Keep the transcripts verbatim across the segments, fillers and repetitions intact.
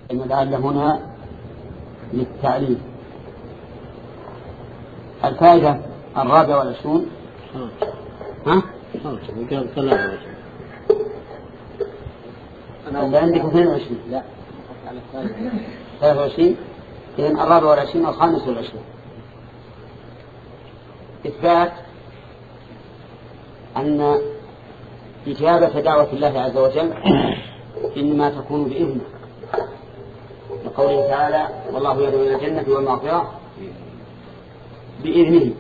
إن لعل هنا للتعليم. الفائدة الرابعة والعشرون ها؟ أنا عندك اثنين وعشرين. لا ثلاثة وعشرين. إذن الرابع والعشرين والخامس والعشرين إثبات أن إجابة دعوة الله عز وجل إنما تكون بإذنه، لقوله تعالى والله يدعو إلى الجنة والمغفرة بإذنه.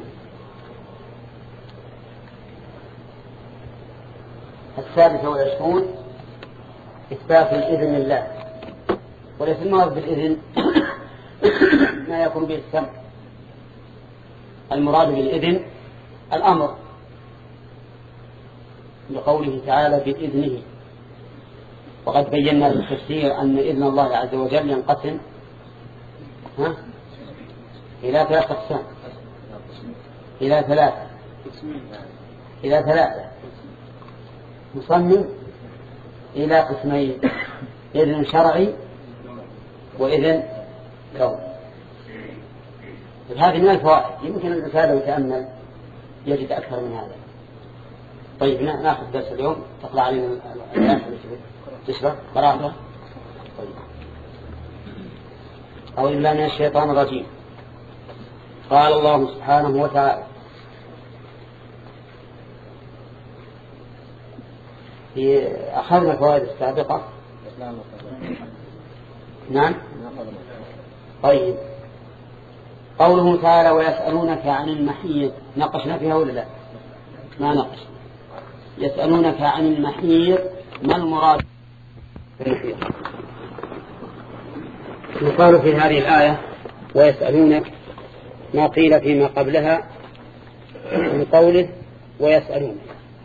الثالثة والعشرون إثبات الإذن الله، وليس المراد بالإذن ما يكون به السمع، المراد بالإذن الأمر، لقوله تعالى بإذنه. وقد بينا في التفسير أن إذن الله عز وجل ينقسم ها؟ إلى ثلاث أقسام، إلى ثلاثة إلى ثلاثة مصمم إلى قسمين: إذن شرعي وإذن كون. هذه من الفوائد، يمكن الإنسان لو يتأمل يجد أكثر من هذا. طيب نأخذ درس اليوم، تقرأ علينا الآيات تشرح قراءته. طيب. أعوذ بالله من الشيطان الرجيم. قال الله سبحانه وتعالى: في أخذنا الفوائد السابقة. نعم. طيب. قوله تعالى: ويسألونك عن المحيض، ناقشنا فيها ولا لا؟ ما ناقش. يسألونك عن المحيض، ما المراد بالمحيض؟ يقال في هذه الآية ويسألونك ما قيل فيما قبلها من قوله ويسألونك،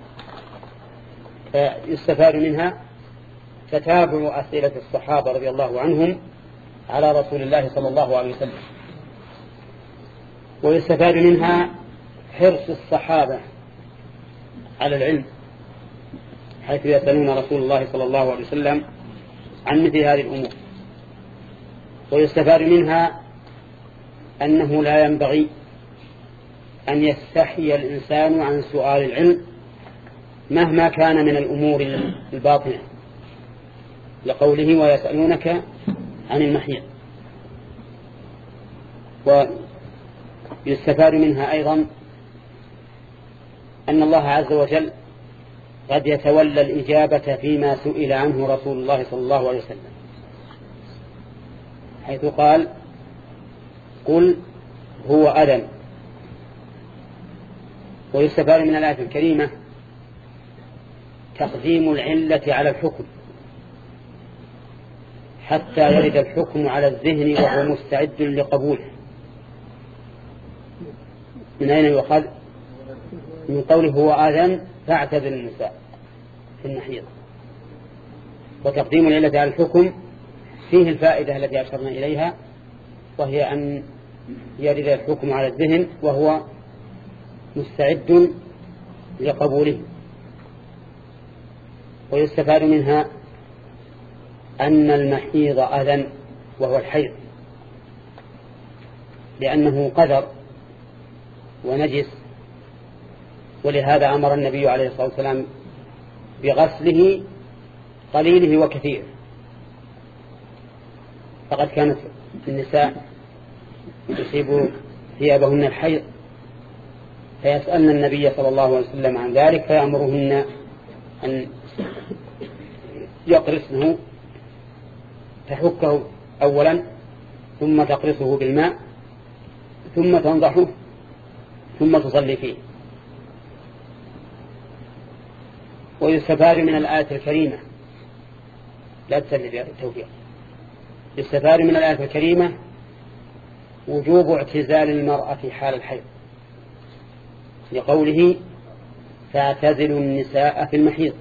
فيستفاد منها تتابع أسئلة الصحابة رضي الله عنهم على رسول الله صلى الله عليه وسلم، ويستفاد منها حرص الصحابة على العلم، حيث يسألون رسول الله صلى الله عليه وسلم عن مثل هذه الأمور. ويستفاد منها أنه لا ينبغي أن يستحي الإنسان عن سؤال العلم مهما كان من الأمور الباطنة، لقوله ويسألونك عن المحيض. ويستفاد منها أيضا أن الله عز وجل قد يتولى الإجابة فيما سئل عنه رسول الله صلى الله عليه وسلم، حيث قال: قل هو أذى. ويستفاد من الآية الكريمة تقديم العلة على الحكم حتى يرد الحكم على الذهن وهو مستعد لقبوله. من أين يؤخذ؟ من قوله هو آذان فاعتزل النساء في المحيض. وتقديم العلة على الحكم فيه الفائدة التي أشرنا إليها، وهي أن يرد الحكم على الذهن وهو مستعد لقبوله. ويستفاد منها أن المحيض أذى وهو الحيض، لأنه قذر ونجس، ولهذا أمر النبي عليه الصلاة والسلام بغسله قليله وكثيره. فقد كانت النساء يصيب ثيابهن الحيض فيسألن النبي صلى الله عليه وسلم عن ذلك، فيأمرهن أن يقرصنه، تحكه أولا ثم تقرصه بالماء ثم تنضحه ثم تصلي فيه. ويستفاد من الآية الكريمة، لا تسلي بها التوفيق، يستفاد من الآية الكريمة وجوب اعتزال المرأة في حال الحيض، لقوله فاعتزلوا النساء في المحيض.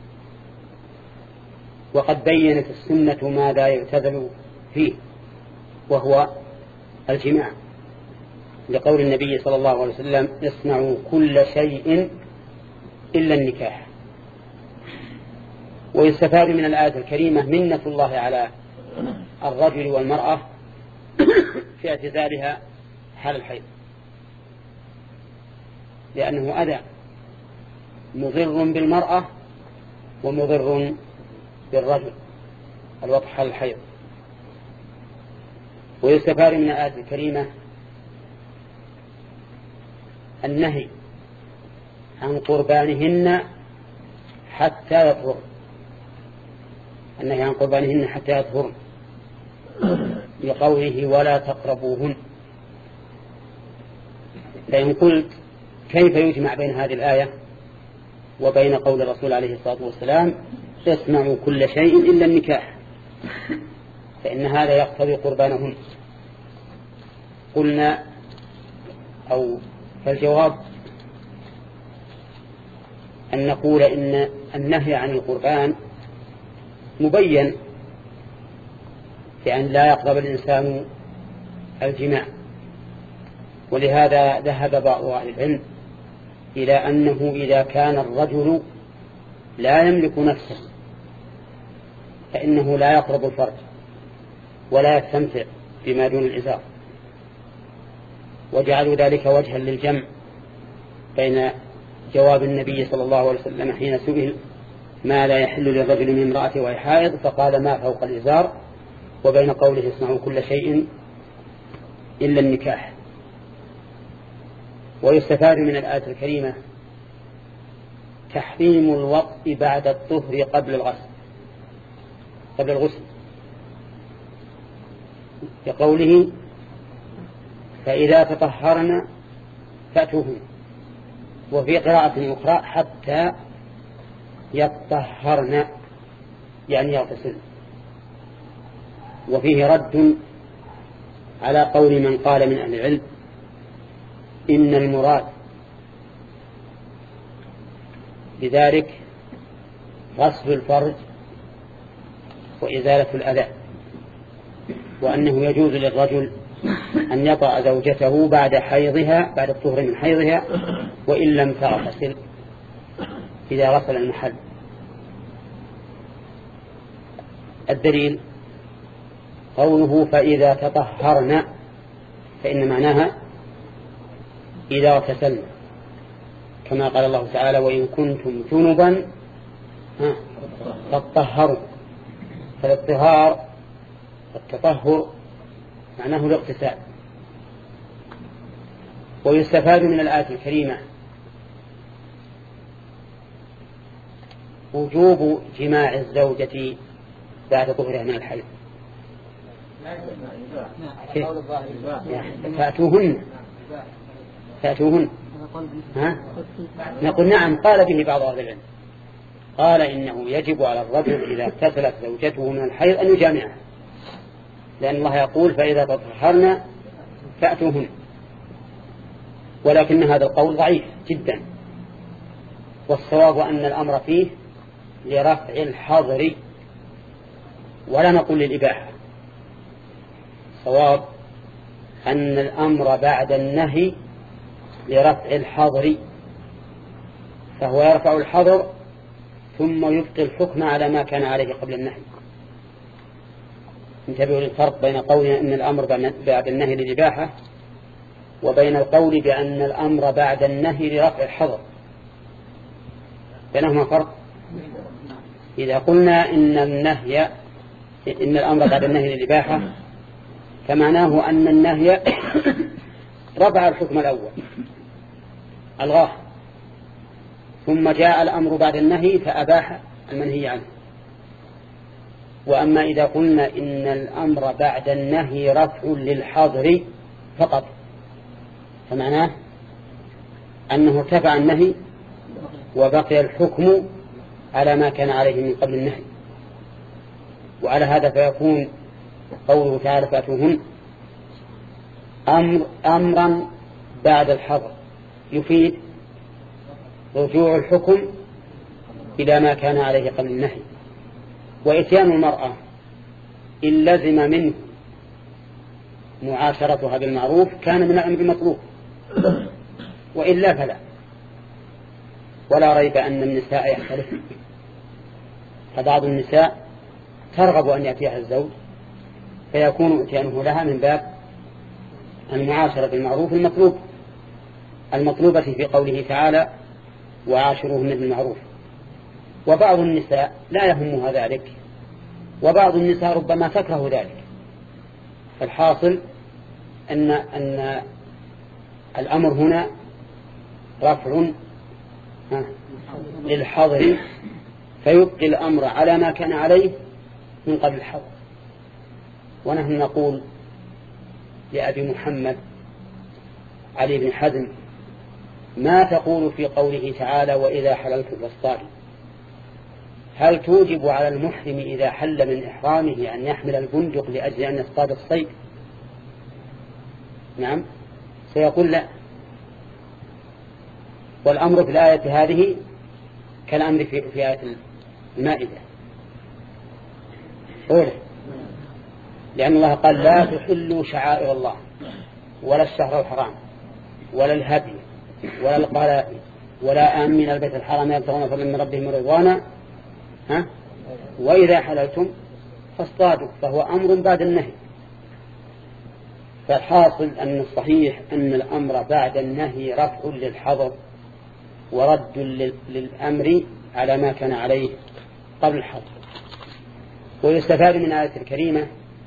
وقد بينت السنة ماذا يعتزل فيه، وهو الجماع، لقول النبي صلى الله عليه وسلم اصنعوا كل شيء إلا النكاح. ويستفاد من الآية الكريمة منة الله على الرجل والمرأة في اعتزالها حال الحيض، لأنه أذى مضر بالمرأة ومضر بالرجل الوضع حال الحيض. ويستفاد من الآية الكريمة النهي عن قربانهن حتى يطهر، النهي عن قربانهن حتى يطهر لقوله ولا تقربوهن. فإن قلت كيف يجمع بين هذه الآية وبين قول الرسول عليه الصلاة والسلام اسمعوا كل شيء إلا النكاح، فإن هذا يقتضي قربانهن. قلنا أو فالجواب أن نقول إن النهي عن القربان مبين بأن لا يقرب الإنسان الجماع، ولهذا ذهب بعض أهل العلم إلى أنه إذا كان الرجل لا يملك نفسه فإنه لا يقرب الفرج ولا يستمتع بما دون الإزار، وجعلوا ذلك وجها للجمع بين جواب النبي صلى الله عليه وسلم حين سئل ما لا يحل للرجل من امرأته وهي حائض فقال ما فوق الإزار، وبين قوله اسمعوا كل شيء إلا النكاح. ويستفاد من الآية الكريمة تحريم الوقت بعد الطهر قبل الغسل قبل الغسل كقوله فإذا تطهرن فأتوهن، وفي قراءة أخرى حتى يطهرن يعني يغتسل. وفيه رد على قول من قال من أهل العلم إن المراد بذلك غسل الفرج وإزالة الأذى، وأنه يجوز للرجل أن يطأ زوجته بعد حيضها بعد الطهر من حيضها وإن لم تغتسل إذا غسل المحل. الدليل قوله فإذا تطهرن، فإن معناها إذا اغتسلن، كما قال الله تعالى وإن كنتم جنبا فاطهروا. فالطهار والتطهر معناه الاغتسال. ويستفاد من الآية الكريمة وجوب جماع الزوجة بعد طهرها من الحيض. فأتوهن فأتوهن ها؟ نقول نعم. قال به بعض أهل العلم، قال إنه يجب على الرجل إذا اغتسلت زوجته من الحيض أن يجامعها، لأن الله يقول فإذا تطهرن فأتوهن. ولكن هذا القول ضعيف جدا، والصواب أن الأمر فيه لرفع الحظر ولا نقول للإباحة. صواب أن الأمر بعد النهي لرفع الحظر، فهو يرفع الحظر ثم يبقي الحكم على ما كان عليه قبل النهي. انتبهوا للفرق بين قولنا أن الأمر بعد النهي للإباحة وبين القول بأن الأمر بعد النهي لرفع الحظر، بينهما فرق. إذا قلنا إن النهي إن الأمر بعد النهي للإباحة فمعناه أن النهي رفع الحكم الأول ألغاه، ثم جاء الأمر بعد النهي فأباح المنهي عنه. وأما إذا قلنا إن الأمر بعد النهي رفع للحظر فقط فمعناه أنه ارتفع النهي وبقي الحكم على ما كان عليه من قبل النهي. وعلى هذا فيكون قوله تعالى فأتوهن أمر أمرا بعد الحظر يفيد رجوع الحكم إلى ما كان عليه قبل النهي. وإتيان المرأة إن لزم منه معاشرتها بالمعروف كان من الأمر المطلوب، وإلا فلا. ولا ريب أن النساء يختلفن، فبعض النساء ترغب أن يأتيها الزوج فيكون إتيانه لها من باب المعاشرة بالمعروف المطلوب المطلوبة في قوله تعالى وعاشروهن بالمعروف. وبعض النساء لا يهمها ذلك، وبعض النساء ربما تكره ذلك. فالحاصل أن, أن الأمر هنا رفع للحظر، فيبقي الأمر على ما كان عليه من قبل الحظر. ونحن نقول لأبي محمد علي بن حزم ما تقول في قوله تعالى وإذا حللتم فاصطادوا؟ هل توجب على المحرم إذا حل من إحرامه أن يحمل البندق لأجل أن يصطاد الصيد؟ نعم، سيقول لا. والأمر في الآية هذه كالأمر في, في آية المائدة أوله، لأن الله قال لا تحلوا شعائر الله ولا الشهر الحرام ولا الهدي ولا القلائد ولا آمين البيت الحرام يبتغون فضلا من ربهم رضوانا ها وإذا حللتم فاصطادوا، فهو أمر بعد النهي. فالحاصل أن الصحيح أن الأمر بعد النهي رفع للحظر ورد للأمر على ما كان عليه قبل الحظر. ويستفاد من الآية الكريمة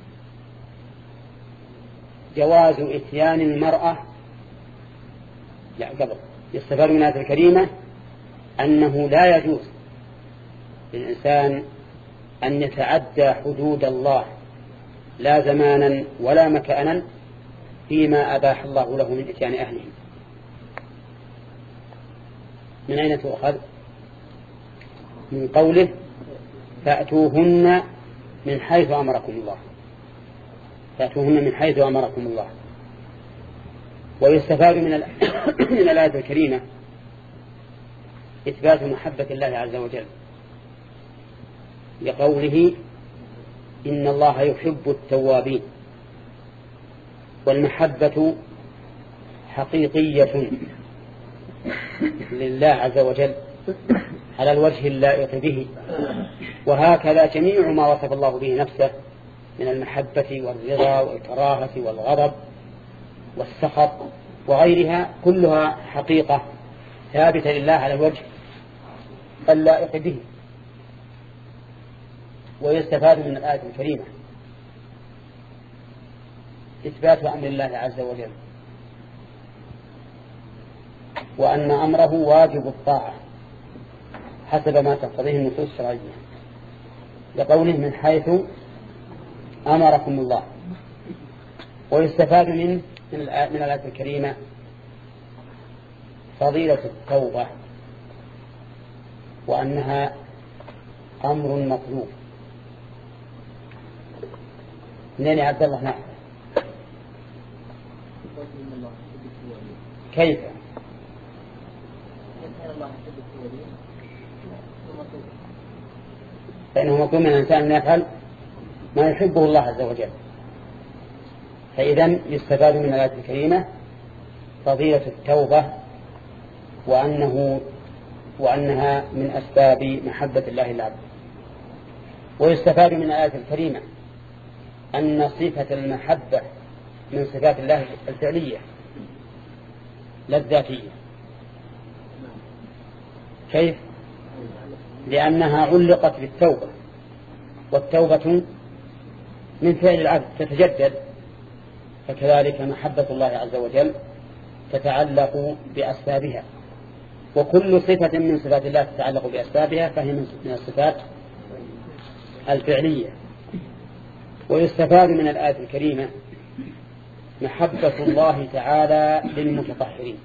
جواز إتيان المرأة لا قبل يستفاد من الآية الكريمة أنه لا يجوز للإنسان أن يتعدى حدود الله لا زمانا ولا مكانا فيما أباح الله له من إتيان أهلهم. من أين تؤخذ؟ من قوله فأتوهن من حيث أمركم الله، فأتوهن من حيث أمركم الله. ويستفاد من من الآية الكريمة إثبات محبة الله عز وجل لقوله إن الله يحب التوابين. والمحبة حقيقية لله عز وجل على الوجه اللائق به، وهكذا جميع ما وصف الله به نفسه من المحبة والرضا والكراهة والغضب والسخط وغيرها كلها حقيقة ثابتة لله على الوجه اللائق به. ويستفاد من الآية الكريمة إثبات أمر الله عز وجل، وأن أمره واجب الطاعة حسب ما تقتضيه النصوص الشرعية لقوله من حيث أمركم الله. ويستفاد من من الآية الكريمة فضيلة التوبة وأنها أمر مطلوب. منين يا عبد الله؟ نعم. كيف؟ فإنه مطلوب من الإنسان أن يفعل ما يحبه الله عز وجل. فإذن يستفاد من الآية الكريمة فضيلة التوبة وأنه وأنها من أسباب محبة الله العبد. ويستفاد من الآية الكريمة أن صفة المحبة من صفات الله الفعلية لا الذاتية. كيف؟ لأنها علقت بالتوبة، والتوبة من فعل العبد تتجدد، فكذلك محبة الله عز وجل تتعلق بأسبابها، وكل صفة من صفات الله تتعلق بأسبابها فهي من الصفات الفعلية. ويستفاد من الآية الكريمة محبة الله تعالى للمتطهرين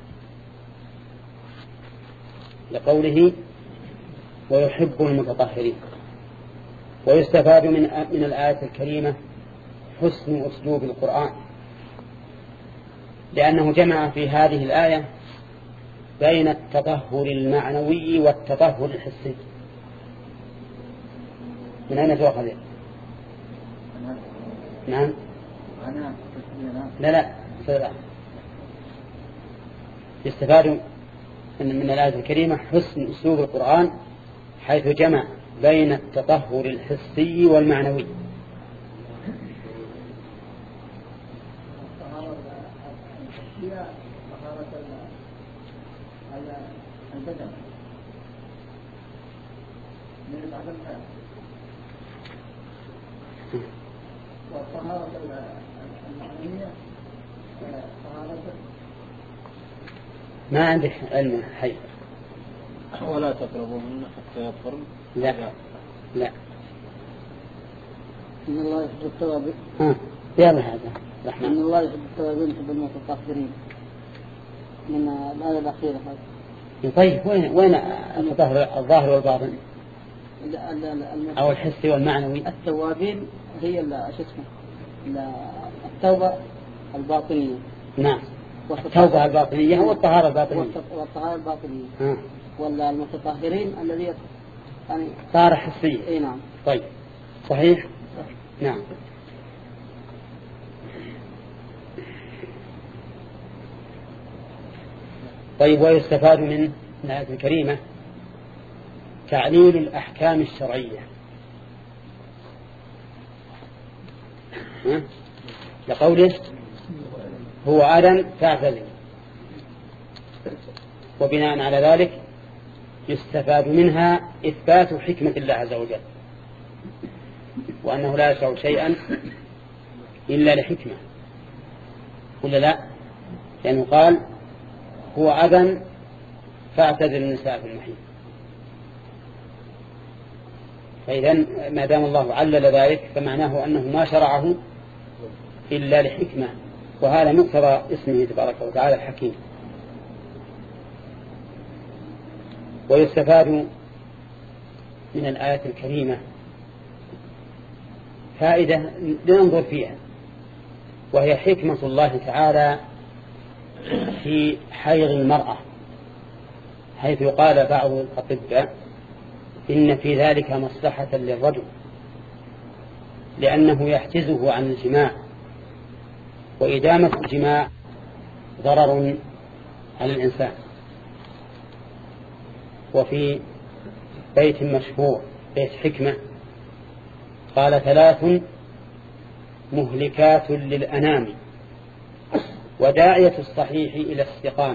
لقوله ويحب المتطهرين. ويستفاد من من الآية الكريمة حسن أسلوب القرآن، لأنه جمع في هذه الآية بين التطهر المعنوي والتطهر الحسي. من أين تؤخذ؟ نعم. لا لا لا. يستفاد من الآية الكريمة حسن أسلوب القرآن حيث جمع بين التطهر الحسي والمعنوي. هي طهارة البدن من العدم والطهارة المعنوية طهارة. ما عندك علم حي. ولا تقربوهن حتى يطهرن. لا لا. إن الله يحب التوابين. ها يلا هذا رحمة. إن الله يحب التوابين يحب المتطهرين. من الآية الأخيرة هذه. طيب وين وين التطهر الظاهر والباطن؟ أو الحسي والمعنوي. التوابين هي شو اسمه التوبة الباطنية. نعم. التوبة الباطنية والطهارة الباطنية. والطهارة الباطنية. ها. ولا المتطهرين الذي يعني طهارة حسية. اي نعم. طيب صحيح. صحيح. نعم. طيب ويستفاد من الآية الكريمة تعليل الأحكام الشرعية. لقوله هو آدم فاعتزل. وبناء على ذلك يستفاد منها إثبات حكمة الله عز وجل، وأنه لا يشرع شيئا إلا لحكمة، ولا لا؟ لأنه قال هو آدم فاعتزل النساء في المحيط. فإذا ما دام الله علل ذلك فمعناه أنه ما شرعه إلا لحكمة، وهذا مقتضى اسمه تبارك وتعالى الحكيم. ويستفاد من الآية الكريمة فائدة لننظر فيها، وهي حكمة الله تعالى في حيض المرأة، حيث يقال بعض الأطباء إن في ذلك مصلحة للرجل، لأنه يحجزه عن الجماع، وإدامة الجماع ضرر على الإنسان. وفي بيت مشهور بيت حكمة قال ثلاث مهلكات للأنام وداعية الصحيح إلى السقام،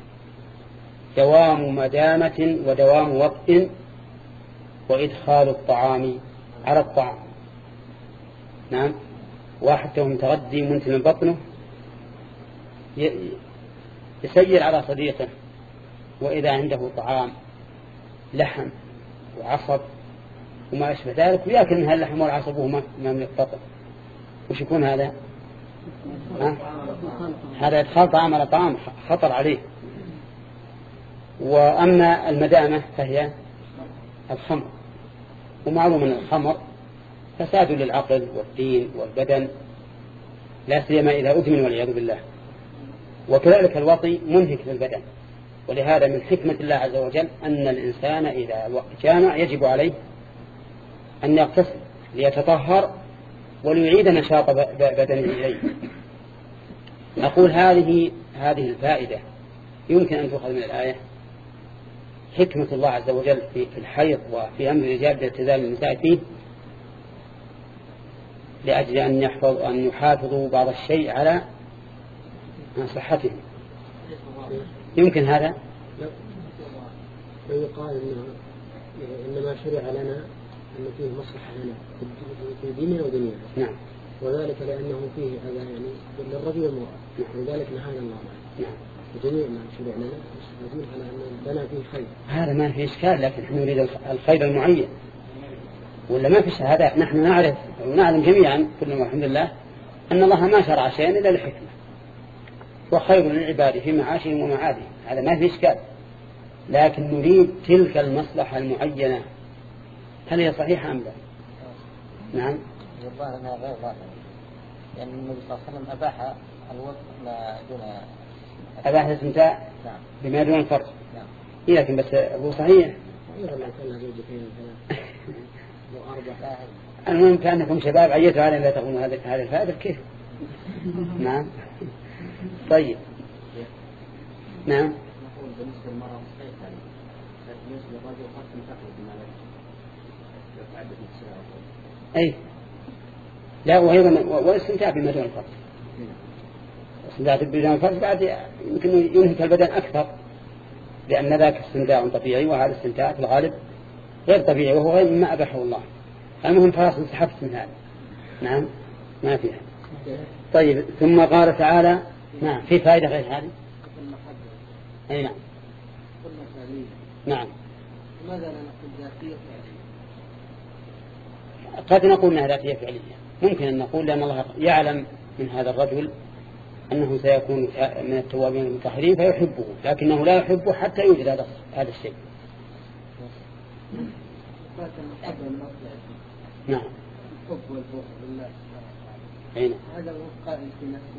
دوام مدامة ودوام وقت وإدخال الطعام على الطعام. نعم. واحد توه متغدي منتن بطنه يسير على صديقه، وإذا عنده طعام لحم وعصب وما أشبه ذلك ويأكل من هاللحم والعصب وهو ما من البطن، وش يكون هذا؟ ها؟ هذا إدخال طعام على طعام خطر عليه. وأما المدامة فهي الخمر، ومعلوم أن الخمر فساد للعقل والدين والبدن، لا سيما إذا أدمن والعياذ بالله. وكذلك الوطي منهك للبدن، ولهذا من حكمة الله عز وجل أن الإنسان إذا جامع يجب عليه أن يغتسل ليتطهر وليعيد نشاط بدنه إليه. نقول هذه هذه الفائدة يمكن أن تؤخذ من الآية حكمة الله عز وجل في الحيض وفي أمر الرجال باعتزال النساء فيه، لأجل أن يحفظ أن يحافظوا بعض الشيء على صحتهم. يمكن هذا لو يقال إنما شرع لنا أن فيه مصلحة لنا في ديننا ودنيانا. نعم. وذلك لأنه فيه هذا يعني للرجل والمرأة. نعم. ولذلك نهانا الله عنه. نعم. وجميع ما شرع لنا يدل على أن لنا فيه خير. هذا ما فيه إشكال، لكن نحن نريد الخير المعين، ولا ما في شهادة. نحن نعرف ونعلم جميعا كلنا والحمد لله أن الله ما شرع شيئا إلا لحكمة، وخير للعباد في معاشهم ومعادهم، هذا ما في إشكال. لكن نريد تلك المصلحة المعينة هل هي صحيحة أم لا؟ نعم. والله أنها غير ظاهرة، لأن النبي صلى الله عليه وسلم أباح الوضع ما دون أباح الاستمتاع نعم. بما دون الفرج. نعم. إيه لكن بس هو صحيح. المهم كأنكم شباب عيتوا على لا تقولوا هذا هذا الفائدة كيف؟ نعم. طيب. نعم. بالنسبة للمرأة مستيقظة، لكن بالنسبة للرجل قد تنتقل بما يتعدد الساعة. أي. لا وأيضا والاستمتاع بما دون الفرج. استمتاع بالبدن والفرج بعد يمكن ينهك البدن أكثر، لأن ذاك استمتاع طبيعي وهذا استمتاع في الغالب غير طبيعي وهو غير مما أباحه الله. المهم خلاص انسحبت من هذا. نعم ما فيها. طيب ثم قال تعالى نعم في فائدة غير هذه. أي نعم. نعم. ماذا لا نقول ذاتية فعلية؟ قد نقول أنها ذاتية فعلية، ممكن أن نقول لأن الله يعلم من هذا الرجل أنه سيكون من التوابين المطهرين فيحبه، لكنه لا يحبه حتى يوجد هذا هذا الشيء. نعم. الحب والبغض لله أين؟ هذا هو قائم في نفسه.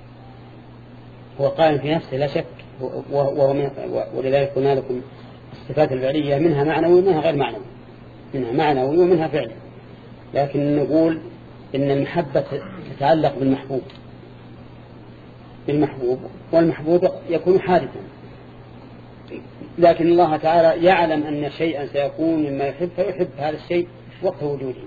هو قائم في نفسه لا شك، وهو من ولذلك قلنا لكم الصفات الفعلية منها معنوي ومنها غير معنوي، منها معنوي ومنها فعلي، لكن نقول إن المحبة تتعلق بالمحبوب بالمحبوب والمحبوب يكون حادثا، لكن الله تعالى يعلم أن شيئا سيكون مما يحب فيحب هذا الشيء وقت وجوده.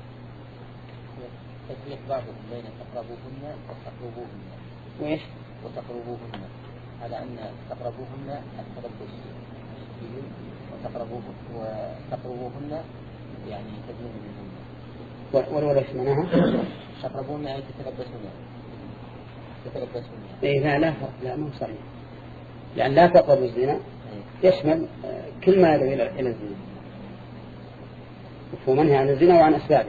تسليح بعضهم بين تقربوهن وتقربوهن وإيش؟ وتقربوهن على أن تقربوهن التلبس وتقربوهن وتقربوهن يعني تدنون منهن. ولا ايش معناها؟ تقربون أي تتلبسون تتلبسون. إيه لا لا فرق، لا مو صحيح، لأن لا تقرب الزنا يشمل كل ما يدعو إلى الزنا، ومنهي عن الزنا وعن أسبابه.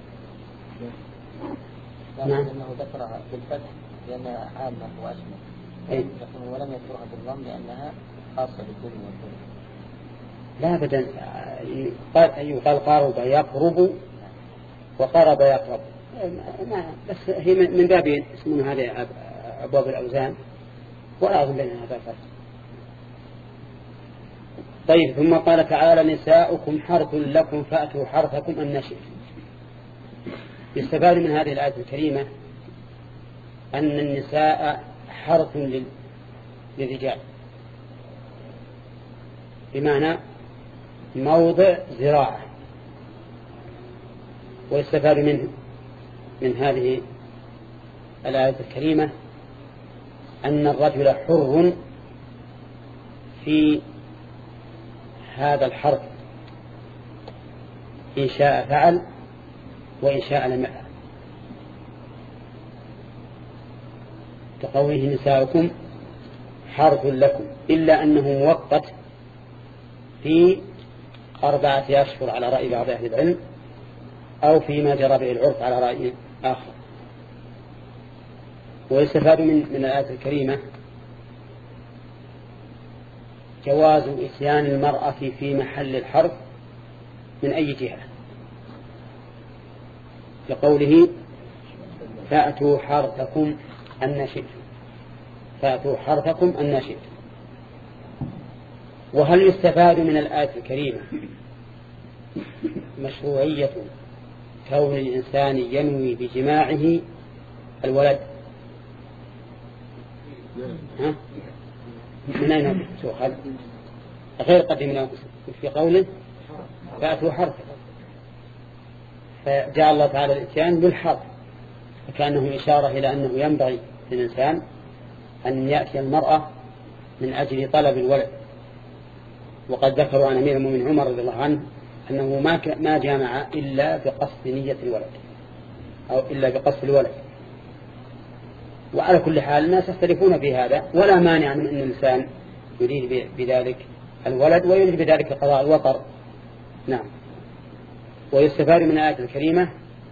نعم. أنه ذكرها بالفتح لأنها عامة وأشمل. أي. ولم يذكرها بالضم لأنها خاصة بالدنيا والدنيا. لا أبدا، يقال قارب يقرب وقرب يقرب، ما بس هي من بابين اسمه هذه أبواب الأوزان، ولا أظن بينها هذا الفرق. طيب ثم قال تعالى نساؤكم حرث لكم فأتوا حرثكم أن شئتم. يستفاد من هذه الآية الكريمة أن النساء حرث للرجال، بمعنى موضع زراعة. ويستفاد منه من هذه الآية الكريمة أن الرجل حر في هذا الحرث، إن شاء فعل وإن شاء لم يفعل، كقوله نساؤكم حرث لكم، إلا أنه موقت في أربعة أشهر على رأي بعض أهل العلم، أو فيما جرى به العرف على رأي آخر. ويستفاد من من الآية الكريمة جواز إتيان المرأة في محل الحرث من أي جهة، لقوله فأتوا حرثكم أن شئتم، فأتوا حرثكم أن شئتم. وهل يستفاد من الآية الكريمة مشروعية كون الإنسان ينوي بجماعه الولد؟ ها؟ من أين تؤخذ؟ غير قدم من في قوله فأتوا حرثكم، فجعل الله تعالى الإتيان بالحرث، فكأنه إشارة إلى أنه ينبغي للإنسان أن يأتي المرأة من أجل طلب الولد. وقد ذكروا عن أمير المؤمنين عمر رضي الله عنه أنه ما ما جامع إلا بقصد نية الولد أو إلا بقصد الولد. وعلى كل حال الناس يختلفون في هذا، ولا مانع من أن الإنسان يريد بذلك الولد ويريد بذلك قضاء الوطر. نعم. ويستفاد من الآية الكريمة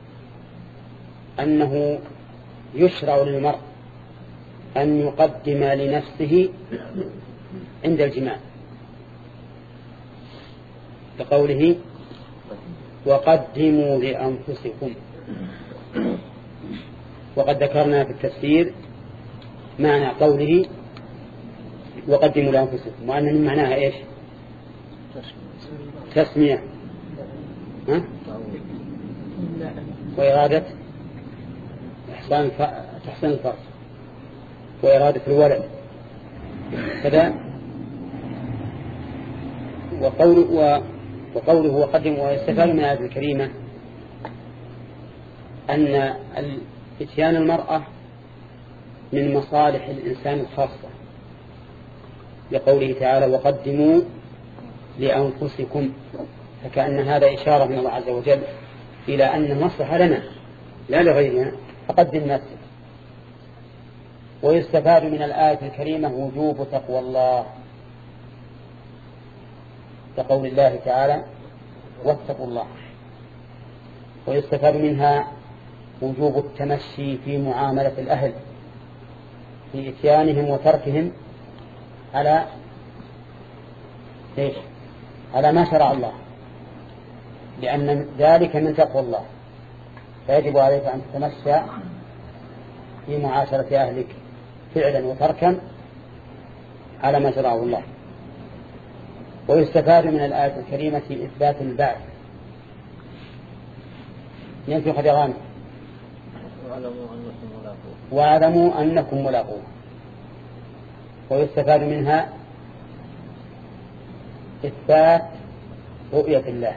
أنه يشرع للمرء أن يقدم لنفسه عند الجماع، كقوله وقدموا لأنفسكم. وقد ذكرنا في التفسير معنى قوله وقدموا لأنفسكم، وأن من معناها إيش؟ تسمية، ها؟ وإرادة إحسان تحسين الفرج وإرادة الولد كذا. وقوله وقوله وقدموا. ويستفاد من هذه الكريمة أن إتيان المرأة من مصالح الإنسان الخاصة، لقوله تعالى وقدموا لأنفسكم، فكأن هذا إشارة من الله عز وجل إلى أن المصلحة لنا لا لغيرنا، فقدم نفسك. ويستفاد من الآية الكريمة وجوب تقوى الله، كقول الله تعالى واتقوا الله. ويستفاد منها وجوب التمشي في معاملة الأهل في إتيانهم وتركهم على إيش؟ على ما شرع الله، لأن ذلك من تقوى الله، فيجب عليك أن تتمشى في معاشرة أهلك فعلا وتركا على ما شرعه الله. ويستفاد من الآية الكريمة إثبات البعث. ينفي خدغان واعلموا أنكم ملاقوه. ويستفاد منها إثبات رؤية الله.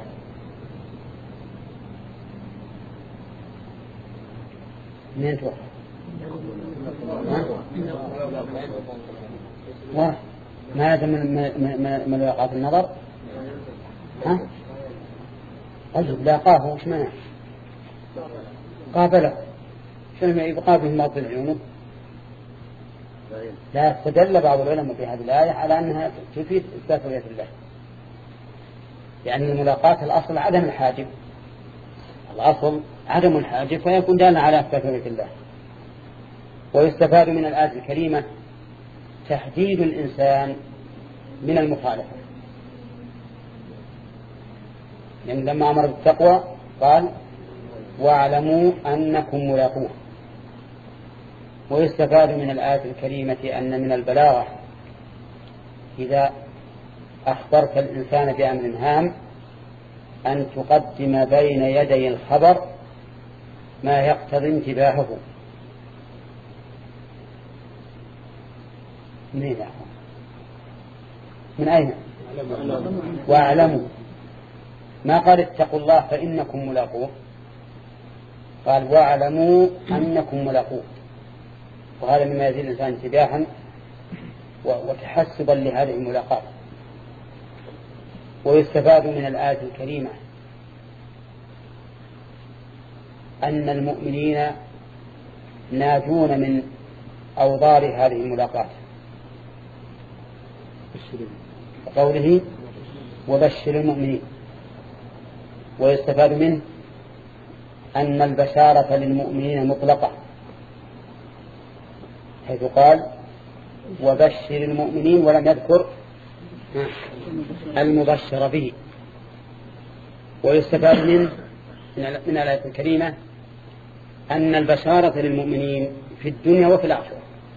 من تروح ما هذا من من ملاقات النظر؟ ها؟ أجل لاقاه وش منع؟ قابله شنو يقابل الماضي العيون؟ لا، استدل بعض العلماء في هذه الآية على أنها تفيد إثبات رؤية الله، لأن الملاقات الأصل عدم الحاجب، الأصل عدم الحاجب، فيكون دالا على إثبات رؤية الله. ويستفاد من الآية الكريمة تحديد الإنسان من المخالفة، لأن يعني لما أمر بالتقوى قال واعلموا أنكم ملاقوه. ويستفاد من الآية الكريمة أن من البلاغة إذا أخبرت الإنسان بأمر هام أن تقدم بين يدي الخبر ما يقتضي انتباهه. من أين؟ من أين؟ واعلموا، ما قال اتقوا الله فإنكم ملاقوه، قال واعلموا أنكم ملاقوه، وهذا مما يزيد الإنسان انتباها وتحسبا لهذه الملاقاة. ويستفاد من الآية الكريمة أن المؤمنين ناجون من أوضار هذه الملاقاة، قوله وبشر المؤمنين. ويستفاد منه أن البشارة للمؤمنين مطلقة، حيث قال وبشر المؤمنين ولم يذكر المبشر به. ويستفاد منه من الآية الكريمة أن البشارة للمؤمنين في الدنيا وفي الآخرة.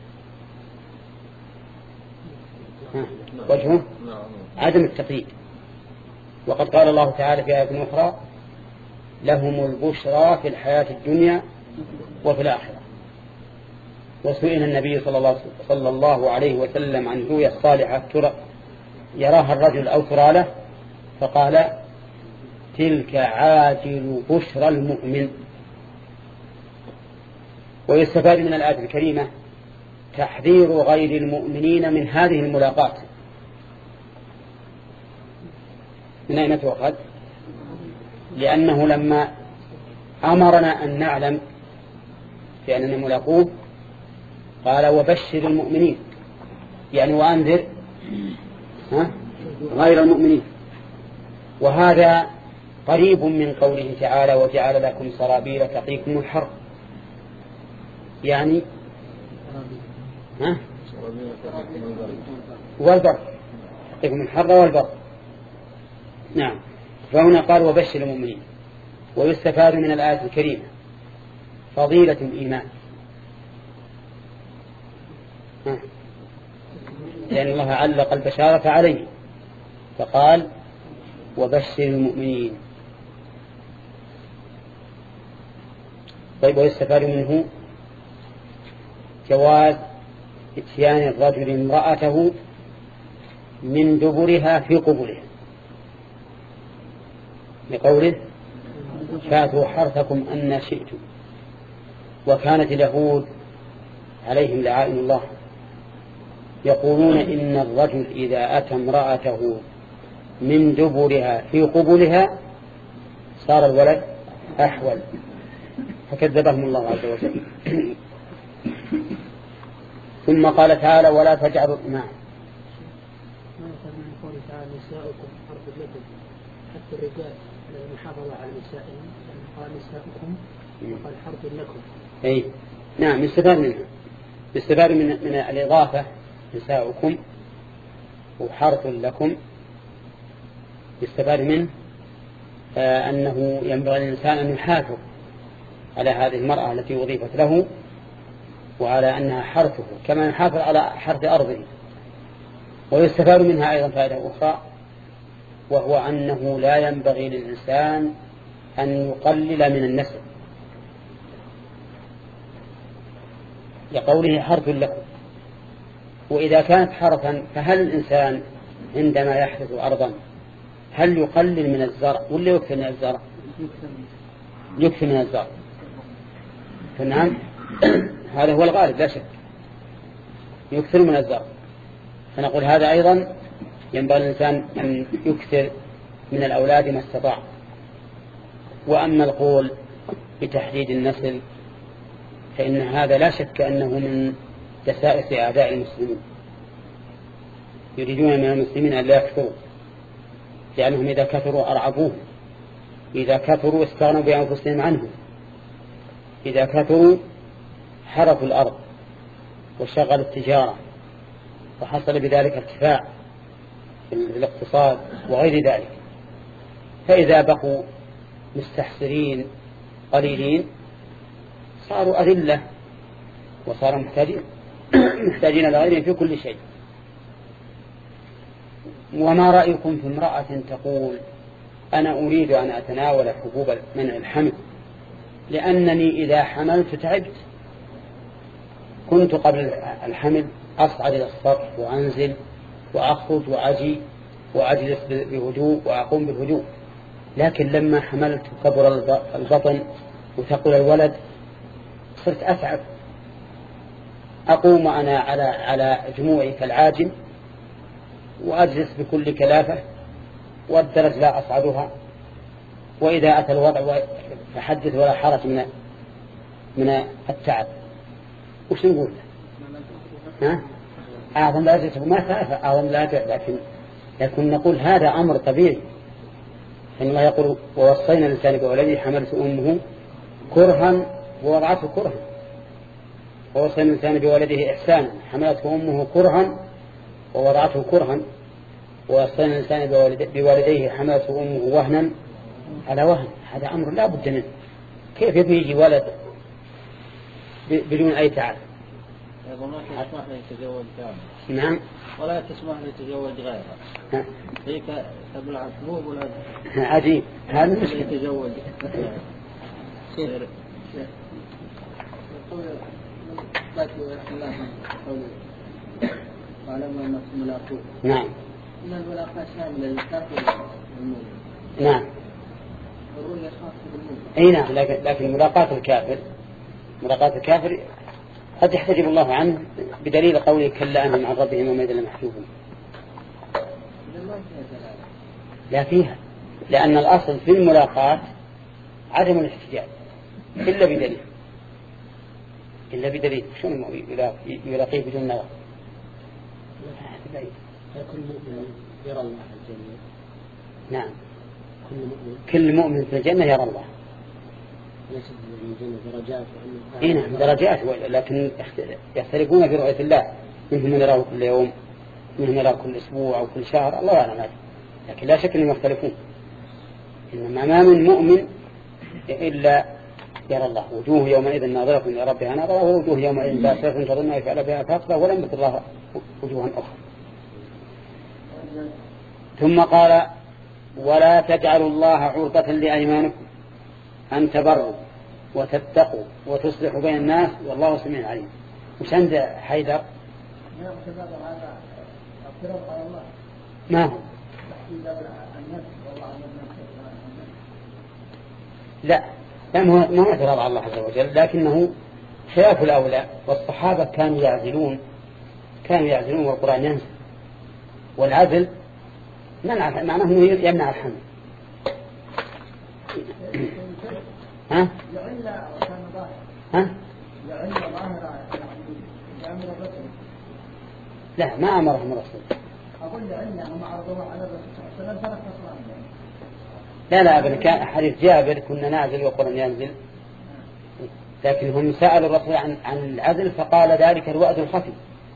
وجهه عدم التقييد، وقد قال الله تعالى في آية أخرى لهم البشرى في الحياة الدنيا وفي الآخرة. وسئل النبي صلى الله عليه وسلم عن الرؤيا الصالحة ترى يراها الرجل أو ترى له، فقال تلك عاجل بشرى المؤمن. ويستفاد من الآية الكريمة تحذير غير المؤمنين من هذه الملاقات. من أين تؤخذ؟ لأنه لما أمرنا أن نعلم بأننا ملاقوه قال وبشر المؤمنين، يعني وأنذر غير المؤمنين. وهذا قريب من قوله تعالى وجعل لكم سرابيل تقيكم الحر، يعني ها والبر، تقيكم الحر والبر. نعم، فهنا قال وبشر المؤمنين. ويستفاد من الآية الكريمة فضيلة الإيمان، لأن الله علق البشارة عليه فقال وبشر المؤمنين. طيب، ويستفاد منه جواز اتيان الرجل امرأته من دبرها في قبله، لقوله فاتوا حرثكم أن شئتم. وكانت اليهود عليهم لعائن الله يقولون إن الرجل إذا أتى امرأته من دبرها في قبلها صار الولد أحول، فكذبهم الله عز وجل. ثم قال تعالى ولا تجعلوا نعم ما يقول من قوله تعالى نساؤكم حرث لكم، حتى الرجال المحافظة على نسائهم قال نساؤكم وقال حرث لكم. أي نعم يستفاد منها، يستفاد من, من الإضافة نساؤكم وحرث لكم، يستفاد منه آه أنه ينبغي للإنسان أن يحافظ على هذه المرأة التي أضيفت له وعلى أنها حرثه كما يحافظ على حرث أرضه. ويستفاد منها أيضا فائدة أخرى، وهو أنه لا ينبغي للإنسان أن يقلل من النسل، لقوله حرث لكم. وإذا كانت حرثا فهل الإنسان عندما يحرث أرضا هل يقلل من الزرع ولا يكثر من الزرع؟ يكثر من الزرع. فنعم هذا هو الغالب لا شك، يكثر من الزرع. فنقول هذا أيضا ينبغي الإنسان أن يكثر من الأولاد ما استطاع. وأما القول بتحديد النسل فإن هذا لا شك أنه من دسائس أعداء المسلمين، يريدون من المسلمين أن لا يكثروا، لأنهم إذا كثروا أرعبوهم، إذا كثروا استغنوا بأنفسهم عنهم، إذا كثروا حرفوا الأرض وشغلوا التجارة وحصل بذلك ارتفاع في الاقتصاد وغير ذلك. فإذا بقوا مستحسرين قليلين صاروا أذلة وصاروا محتاجين محتاجين لغيرهم في كل شيء. وما رأيكم في امرأة تقول أنا أريد أن أتناول حبوب منع الحمل لأنني إذا حملت تعبت، كنت قبل الحمل أصعد إلى السطح وأنزل وأخرج وأجي وأجلس بهدوء وأقوم بالهدوء، لكن لما حملت كبر البطن وثقل الولد صرت أتعب، أقوم أنا على على جموعي كالعاجم وأجلس بكل كلافة والدرج لا أصعدها، وإذا أتى الوضع فحدث ولا حرج من من التعب. وش نقول؟ ها؟ أعظم لا يجب ما تعرف أعظم لا يجب، لكن لكن نقول هذا أمر طبيعي. فإن الله يقول ووصينا الإنسان بولده حملته أمه كرها ووضعته كرها، ووصينا الإنسان بولده إحسانا حملته أمه كرها ووضعته كرها، ووصينا الإنسان بوالديه حملته أمه وهنا على وهن. هذا أمر لا بد منه. كيف يجي ولد بدون أي تعب؟ أيضا ما تسمح له يتزوج كامل. نعم. ولا تسمح له يتزوج غيرها. هيك تبلع حبوب ولا عجيب هذا مشكلة. يتزوج. نعم. إن الملاقاة شاملة للكافر والمؤمن. نعم. والرؤية خاصة بالمؤمن. أي نعم، لكن لكن ملاقاة الكافر ملاقاة الكافر قد يحتجب الله عنه بدليل قوله كلا أنهم عن ربهم يومئذ لمحجوبون. لا فيها، لأن الأصل في الملاقاة عدم الاحتجاج إلا بدليل إلا بدليل شنو يلاقيه بدون نظر. كل مؤمن يرى الله في الجنة. نعم. كل مؤمن كل مؤمن في الجنة يرى الله. ليس في الجنة درجات. إيه نعم درجات، لكن يختلفون في رؤية الله، منهم من يراه كل يوم، منهم يراه كل أسبوع أو كل شهر، الله أعلم هذا. لكن لا شك أنهم يختلفون. إنما ما من مؤمن إلا يرى الله. وجوه يومئذ ناظرة إلى ربها ناظرة، ووجوه يومئذ باسرة تظن أن يفعل بها فاقدة، ولم يذكر الله وجوها أخرى. ثم قال ولا تجعلوا الله عرضة لأيمانكم أن تبروا وتتقوا وتصلحوا بين الناس والله سميع عليم. وش عند حيدر؟ ما هو؟ لا ما هو ما هو اعتراض على الله عز وجل، لكنه خلاف الأولى. والصحابة كانوا يعزلون كانوا يعزلون والقرآن ينزل، والعزل منع معناه أنه يمنع الحمل. ها؟ ها؟ لا ما أمرهم الرسول. لا لا أبدا، كان حديث جابر كنا نعزل والقرآن ينزل، لكن هم سألوا الرسول عن عن العزل فقال ذلك الوأد الخفي.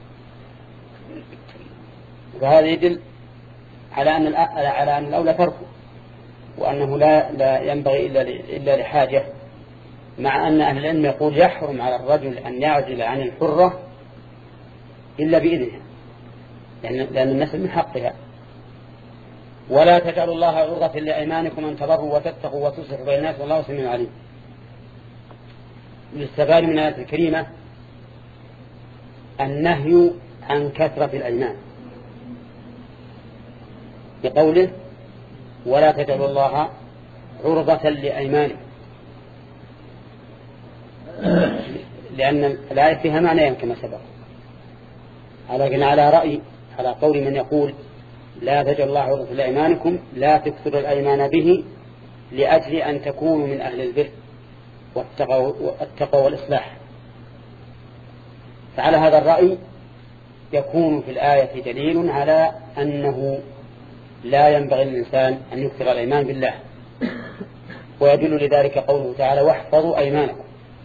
وهذا يدل على أن على أن الأولى تركه، وأنه لا لا ينبغي إلا إلا لحاجة، مع أن أهل العلم يقول يحرم على الرجل أن يعزل عن الحرة إلا بإذنها، لأن لأن النسل من حقها. ولا تجعلوا الله عرضة لأيمانكم أن تبروا وتتقوا وتصلحوا بين الناس والله سميع عليم. يستفاد من الآية الكريمة النهي عن كثرة الأيمان بقوله ولا تجعلوا الله عرضة لأيمانكم، لأن الآية فيها معنيين كما سبق، لكن على رأي على قول من يقول لا تجعل الله عرضة لأيمانكم لا تكثر الأيمان به لأجل أن تكونوا من أهل البر والتقوى والإصلاح. فعلى هذا الرأي يكون في الآية دليل على أنه لا ينبغي للإنسان أن يكثر الأيمان بالله، ويدل لذلك قوله تعالى واحفظوا أيمانكم.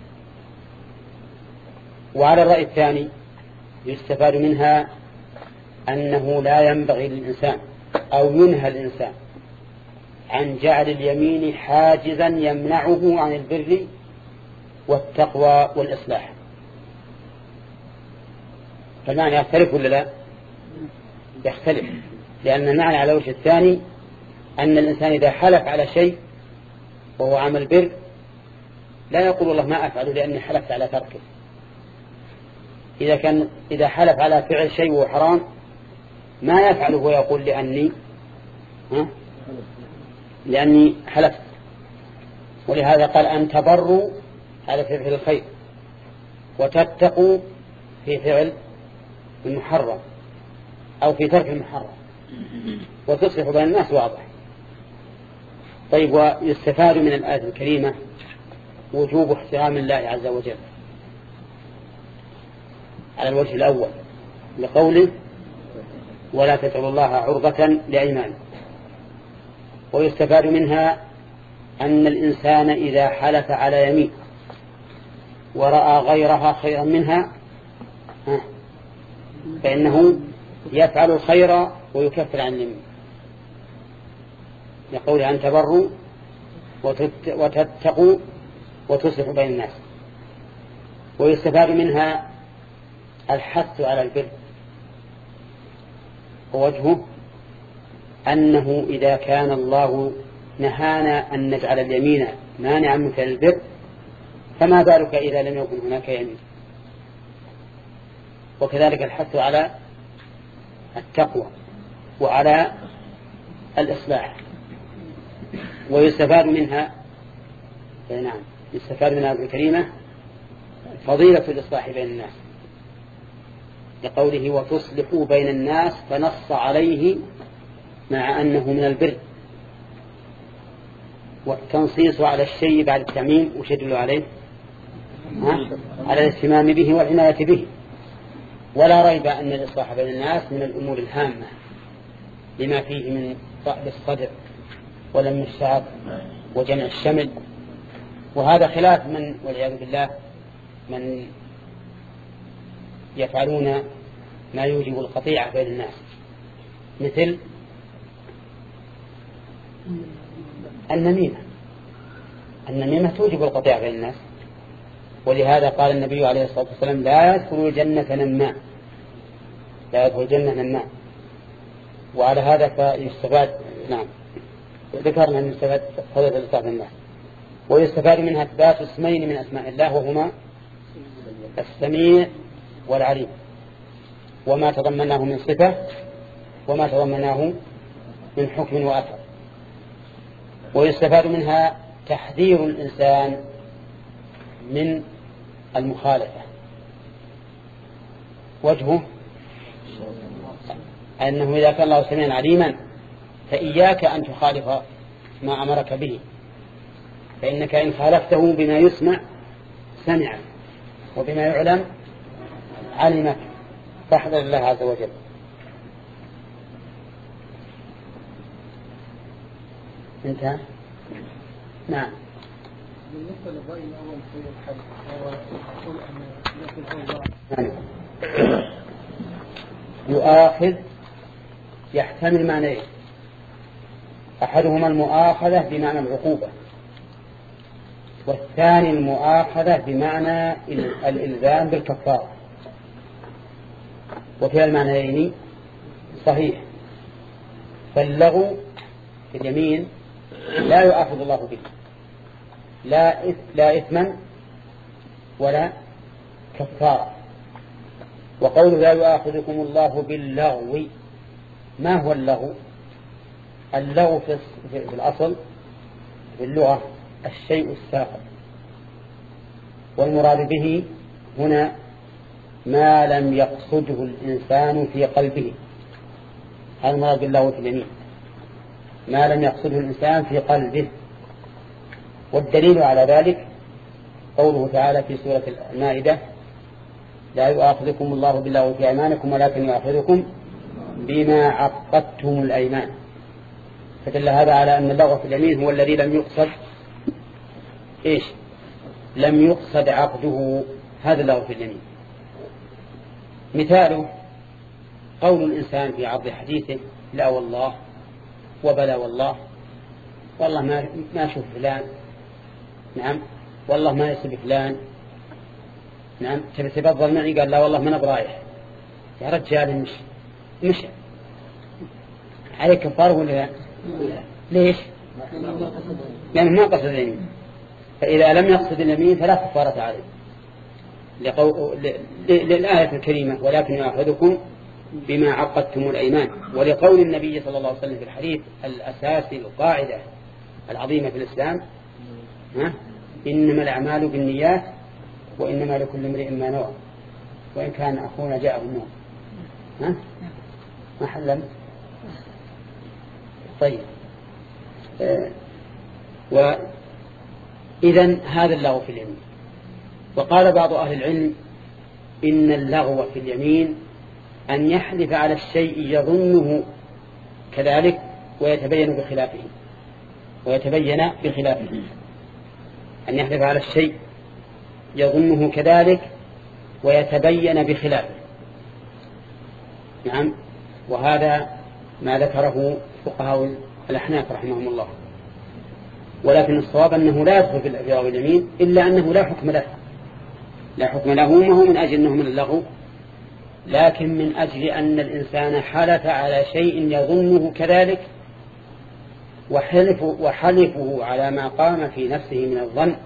وعلى الرأي الثاني يستفاد منها أنه لا ينبغي للإنسان أو ينهى الإنسان عن جعل اليمين حاجزا يمنعه عن البر والتقوى والإصلاح. فالمعنى يختلف ولا لا؟ يختلف، لأن المعنى على وجه الثاني أن الإنسان إذا حلف على شيء وهو عمل بر لا يقول الله ما أفعله لأني حلفت على تركه. إذا كان إذا حلف على فعل شيء وهو حرام ما يفعله ويقول لأني ها لأني حلفت. ولهذا قال أن تبروا على فعل الخير وتتقوا في فعل المحرم أو في ترك المحرم وتصلحوا بين الناس واضح. طيب، ويستفاد من الآية الكريمة وجوب احترام الله عز وجل على الوجه الأول لقوله ولا تجعلوا الله عرضة لأيمانكم. ويستفاد منها أن الإنسان إذا حلف على يمين ورأى غيرها خيرا منها فإنه يفعل الخير ويكفر عن اليمين، يقول أن تبروا وتتقوا وتصلحوا بين الناس. ويستفاد منها الحث على البر، ووجهه أنه إذا كان الله نهانا أن نجعل اليمين مانعا من فعل البر فما بالك إذا لم يكن هناك يمين. وكذلك الحث على التقوى وعلى الإصلاح. ويستفاد منها نعم يستفاد منها الكريمة فضيلة الإصلاح بين الناس لقوله وتصلحوا بين الناس، فنص عليه مع أنه من البر. والتنصيص على الشيء بعد التعميم وش يدل عليه؟ على الاهتمام به والعناية به. ولا ريب أن الإصلاح بين الناس من الأمور الهامة لما فيه من صعب الصدر ولم الشعب وجمع الشمل. وهذا خلاف من والعياذ بالله من يفعلون ما يوجب القطيعة بين الناس، مثل النميمة. النميمة توجب القطيعة بين الناس، ولهذا قال النبي عليه الصلاة والسلام لا يدخل الجنة نماء، لا يدخل الجنة نماء. وعلى هذا فيستفاد نعم ذكرنا أن يستفاد فضل الإصلاح بين الناس. ويستفاد منها إثبات اسمين من أسماء الله وهما السميع والعليم، وما تضمناه من صفة وما تضمناه من حكم وأثر. ويستفاد منها تحذير الإنسان من المخالفة. وجهه أنه إذا كان الله سميعا عليما فإياك أن تخالف ما أمرك به، فإنك إن خالفته بما يسمع سمع وبما يعلم علمك، فاحذر الله عز وجل. انتهى. نعم. بالنسبة للرأي الأول في الحديث هو يقول أن يؤاخذ يحتمل معنيين، أحدهما المؤاخذة بمعنى العقوبة، والثاني المؤاخذة بمعنى الإلزام بالكفارة، وفي المعنيين صحيح. فاللغو في اليمين لا يؤاخذ الله به، لا لا إثما ولا كفارة. وقوله لا يؤاخذكم الله باللغو، ما هو اللغو؟ اللغو في الأصل في اللغة الشيء الساقط، والمراد به هنا ما لم يقصده الإنسان في قلبه، هذا المراد باللغو في اليمين، ما لم يقصده الإنسان في قلبه. والدليل على ذلك قوله تعالى في سورة المائدة لا يؤاخذكم الله باللغو في أيمانكم ولكن يؤاخذكم بما عقدتم الأيمان. فدل هذا على أن اللغو في اليمين هو الذي لم يقصد إيش؟ لم يقصد عقده، هذا اللغو في اليمين. مثاله قول الإنسان في عرض حديثه لا والله وبلا والله، والله ما ما أشوف فلان، نعم، والله ما يسب فلان، نعم، تبي تفضل معي، قال لا والله ما أنا برايح. يا رجال مش مش عليك كفار ولا لا؟ ليش؟ لأنه ما قصد اليمين. فإذا لم يقصد اليمين فلا كفارة عليه، لقو... للآية الكريمة ولكن يأخذكم بما عقدتم الأيمان، ولقول النبي صلى الله عليه وسلم في الحديث الأساسي القاعدة العظيمة في الإسلام ها؟ إنما الأعمال بالنيات وإنما لكل امرئ ما نوى، وإن كان أخونا جاءه النوم ها؟ ما حلم. طيب آه. وإذن هذا اللغو في اليمين. وقال بعض أهل العلم إن اللغو في اليمين أن يحلف على الشيء يظنه كذلك ويتبين بخلافه، ويتبين بخلافه أن يحلف على الشيء يظنه كذلك ويتبين بخلافه. نعم، وهذا ما ذكره فقهاء الأحناف رحمهم الله. ولكن الصواب أنه لا يدخل في اللغو اليمين إلا أنه لا حكم له، لا حكم له، ما هو من أجل أنه من اللغو، لكن من أجل أن الإنسان حلف على شيء يظنه كذلك، وحلف وحلفه على ما قام في نفسه من الظن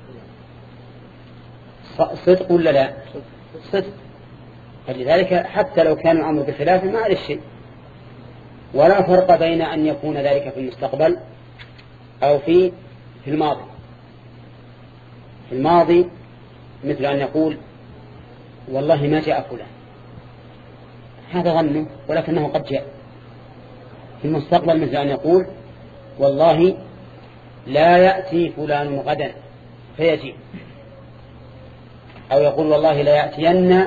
صدق ولا لا؟ صدق. فلذلك حتى لو كان الأمر بخلافه ما عليه شيء، ولا فرق بين أن يكون ذلك في المستقبل أو في في الماضي. في الماضي مثل أن يقول والله ما جاء فلان، هذا ظنه ولكنه قد جاء. في المستقبل مثل أن يقول والله لا يأتي فلان غدا فيجي، أو يقول والله لا يأتين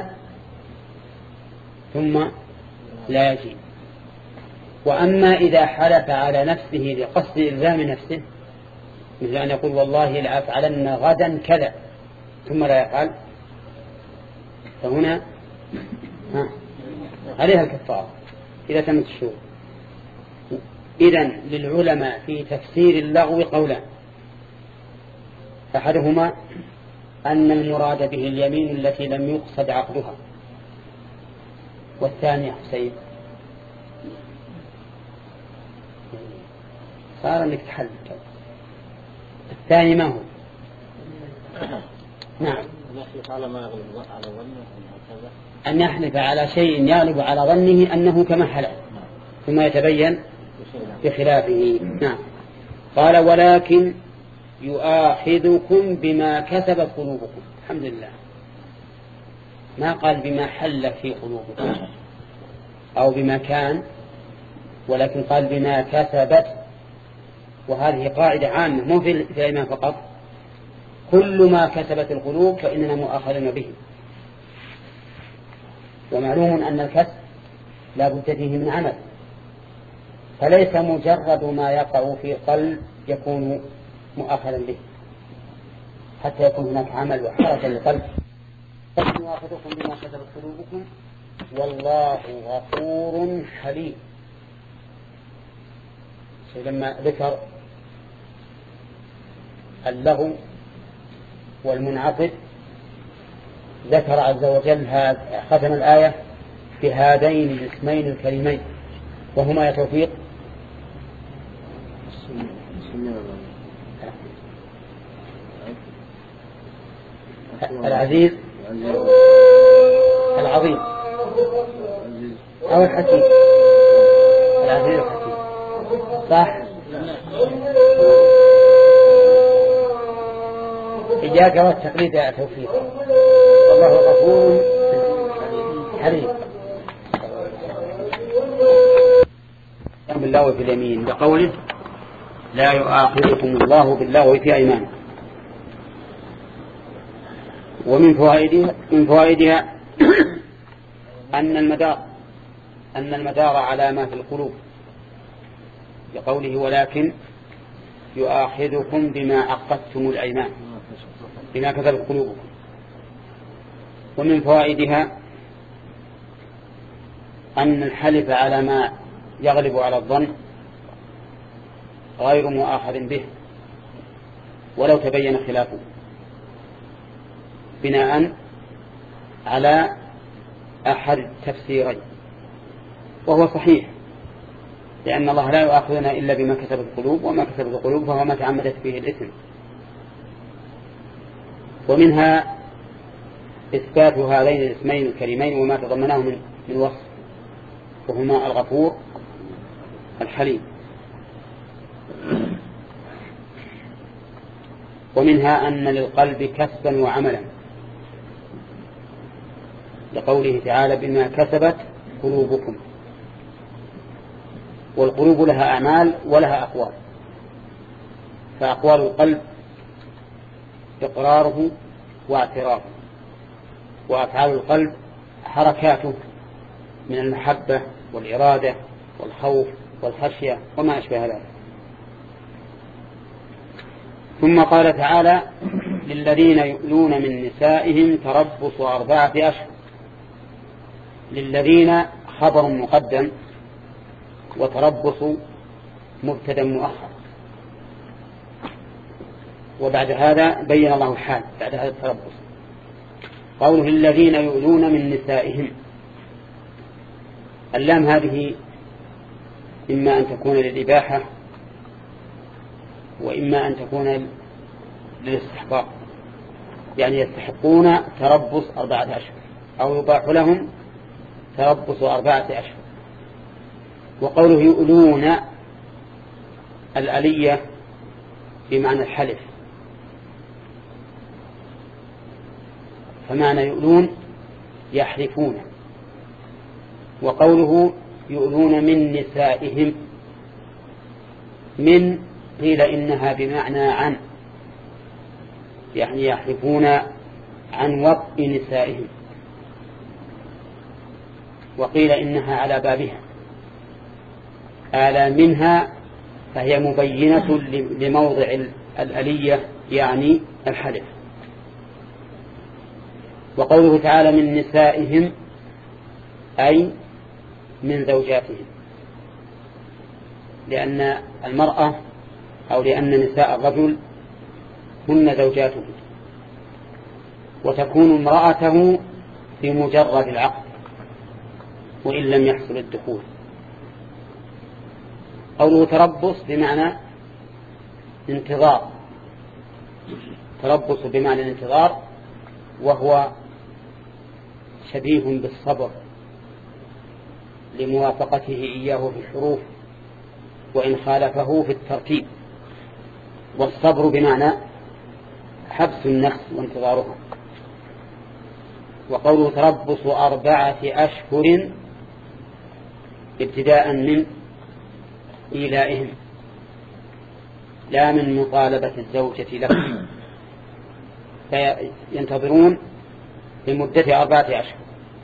ثم لا يجي. وأما إذا حلف على نفسه لقصد إلزام نفسه مثل أن يقول والله لأفعلن غدا كذا ثم لا يفعل، فهنا عليها الكفارة إذا تمت الشروط. إذن للعلماء في تفسير اللغو قولان، أحدهما أن المراد به اليمين التي لم يقصد عقدها، والثاني حسين صار أنك تحل. الثاني ما هو؟ نعم، أن يحلف على شيء يغلب على ظنه أنه كما حلف ثم يتبين بخلافه. نعم. قال ولكن يؤاخذكم بما كسبت قلوبكم. الحمد لله. ما قال بما حل في قلوبكم أو بما كان، ولكن قال بما كسبت. وهذه قاعدة عامة مو في الإيمان فقط، كل ما كسبت القلوب فإننا مؤاخذون به. ومعلوم أن الكسب لا بد فيه من عمل، فليس مجرد ما يقع في قلب يكون مؤاخذا به، حتى يكون هناك عمل وحركة للقلب. يؤاخذكم بما كسبت قلوبكم والله غفور حليم. لما ذكر اللغو والمنعطف ذكر عز وجل ختم الآية بهذين الاسمين الكريمين، وهما يا توفيق العزيز العظيم أو الحكيم. العزيز الحكيم صح. إياك والتقليد يا توفيق. والله غفور حليم. باللغو في اليمين بقوله لا يؤاخذكم الله باللغو في أيمانكم. ومن فوائدها من فوائدها أن المدار أن المدار على ما في القلوب بقوله ولكن يؤاخذكم بما عقدتم الأيمان بما كسبت قلوبكم. ومن فوائدها أن الحلف على ما يغلب على الظن غير مؤاخذ به ولو تبين خلافه، بناء على أحد التفسيرين، وهو صحيح، لأن الله لا يؤاخذنا إلا بما كسبت القلوب، وما كسبت القلوب فهو ما تعمدت فيه الإثم. ومنها إثبات هذين الاسمين الكريمين وما تضمناه من من وصف، وهما الغفور الحليم. ومنها أن للقلب كسبا وعملا، لقوله تعالى بما كسبت قلوبكم. والقلوب لها أعمال ولها أقوال، فأقوال القلب إقراره واعترافه، وأفعال القلب حركاته من المحبة والإرادة والخوف والخشية وما أشبه ذلك. ثم قال تعالى للذين يؤلون من نسائهم تربص أربعة أشهر. للذين خبر مقدم، وتربص مبتدا مؤخر، وبعد هذا بين الله الحال بعد هذا التربص. قوله الذين يؤلون من نسائهم، اللام هذه إما أن تكون للإباحة وإما أن تكون للاستحقاق، يعني يستحقون تربص أربعة أشهر أو يباح لهم تربص أربعة أشهر. وقوله يؤلون الألية بمعنى الحلف، فمعنى يؤلون يحلفون. وقوله يؤلون من نسائهم، من قيل إنها بمعنى عن، يعني يحلفون عن وطء نسائهم، وقيل إنها على بابها آلى منها، فهي مبينة لموضع الألية يعني الحلف. وقوله تعالى من نسائهم أي من زوجاتهم، لأن المرأة أو لأن نساء الرجل هن زوجاته، وتكون امرأته في مجرد العقد وإن لم يحصل الدخول. قوله تربص بمعنى انتظار، تربص بمعنى الانتظار، وهو شبيه بالصبر لموافقته إياه في الحروف وإن خالفه في الترتيب. والصبر بمعنى حبس النفس وانتظارها. وقوله تربص أربعة أشهر ابتداء من إيلائهم لا من مطالبة الزوجة لهم، فينتظرون لمدة أربعة أشهر.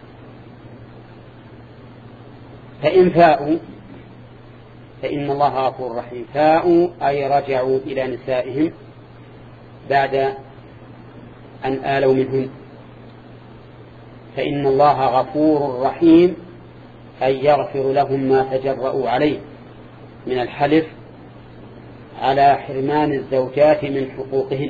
فإن فاءوا فإن الله غفور رحيم. فاءوا أي رجعوا إلى نسائهم بعد أن آلوا منهن، فإن الله غفور رحيم أي يغفر لهم ما تجرؤوا عليه من الحلف على حرمان الزوجات من حقوقهن،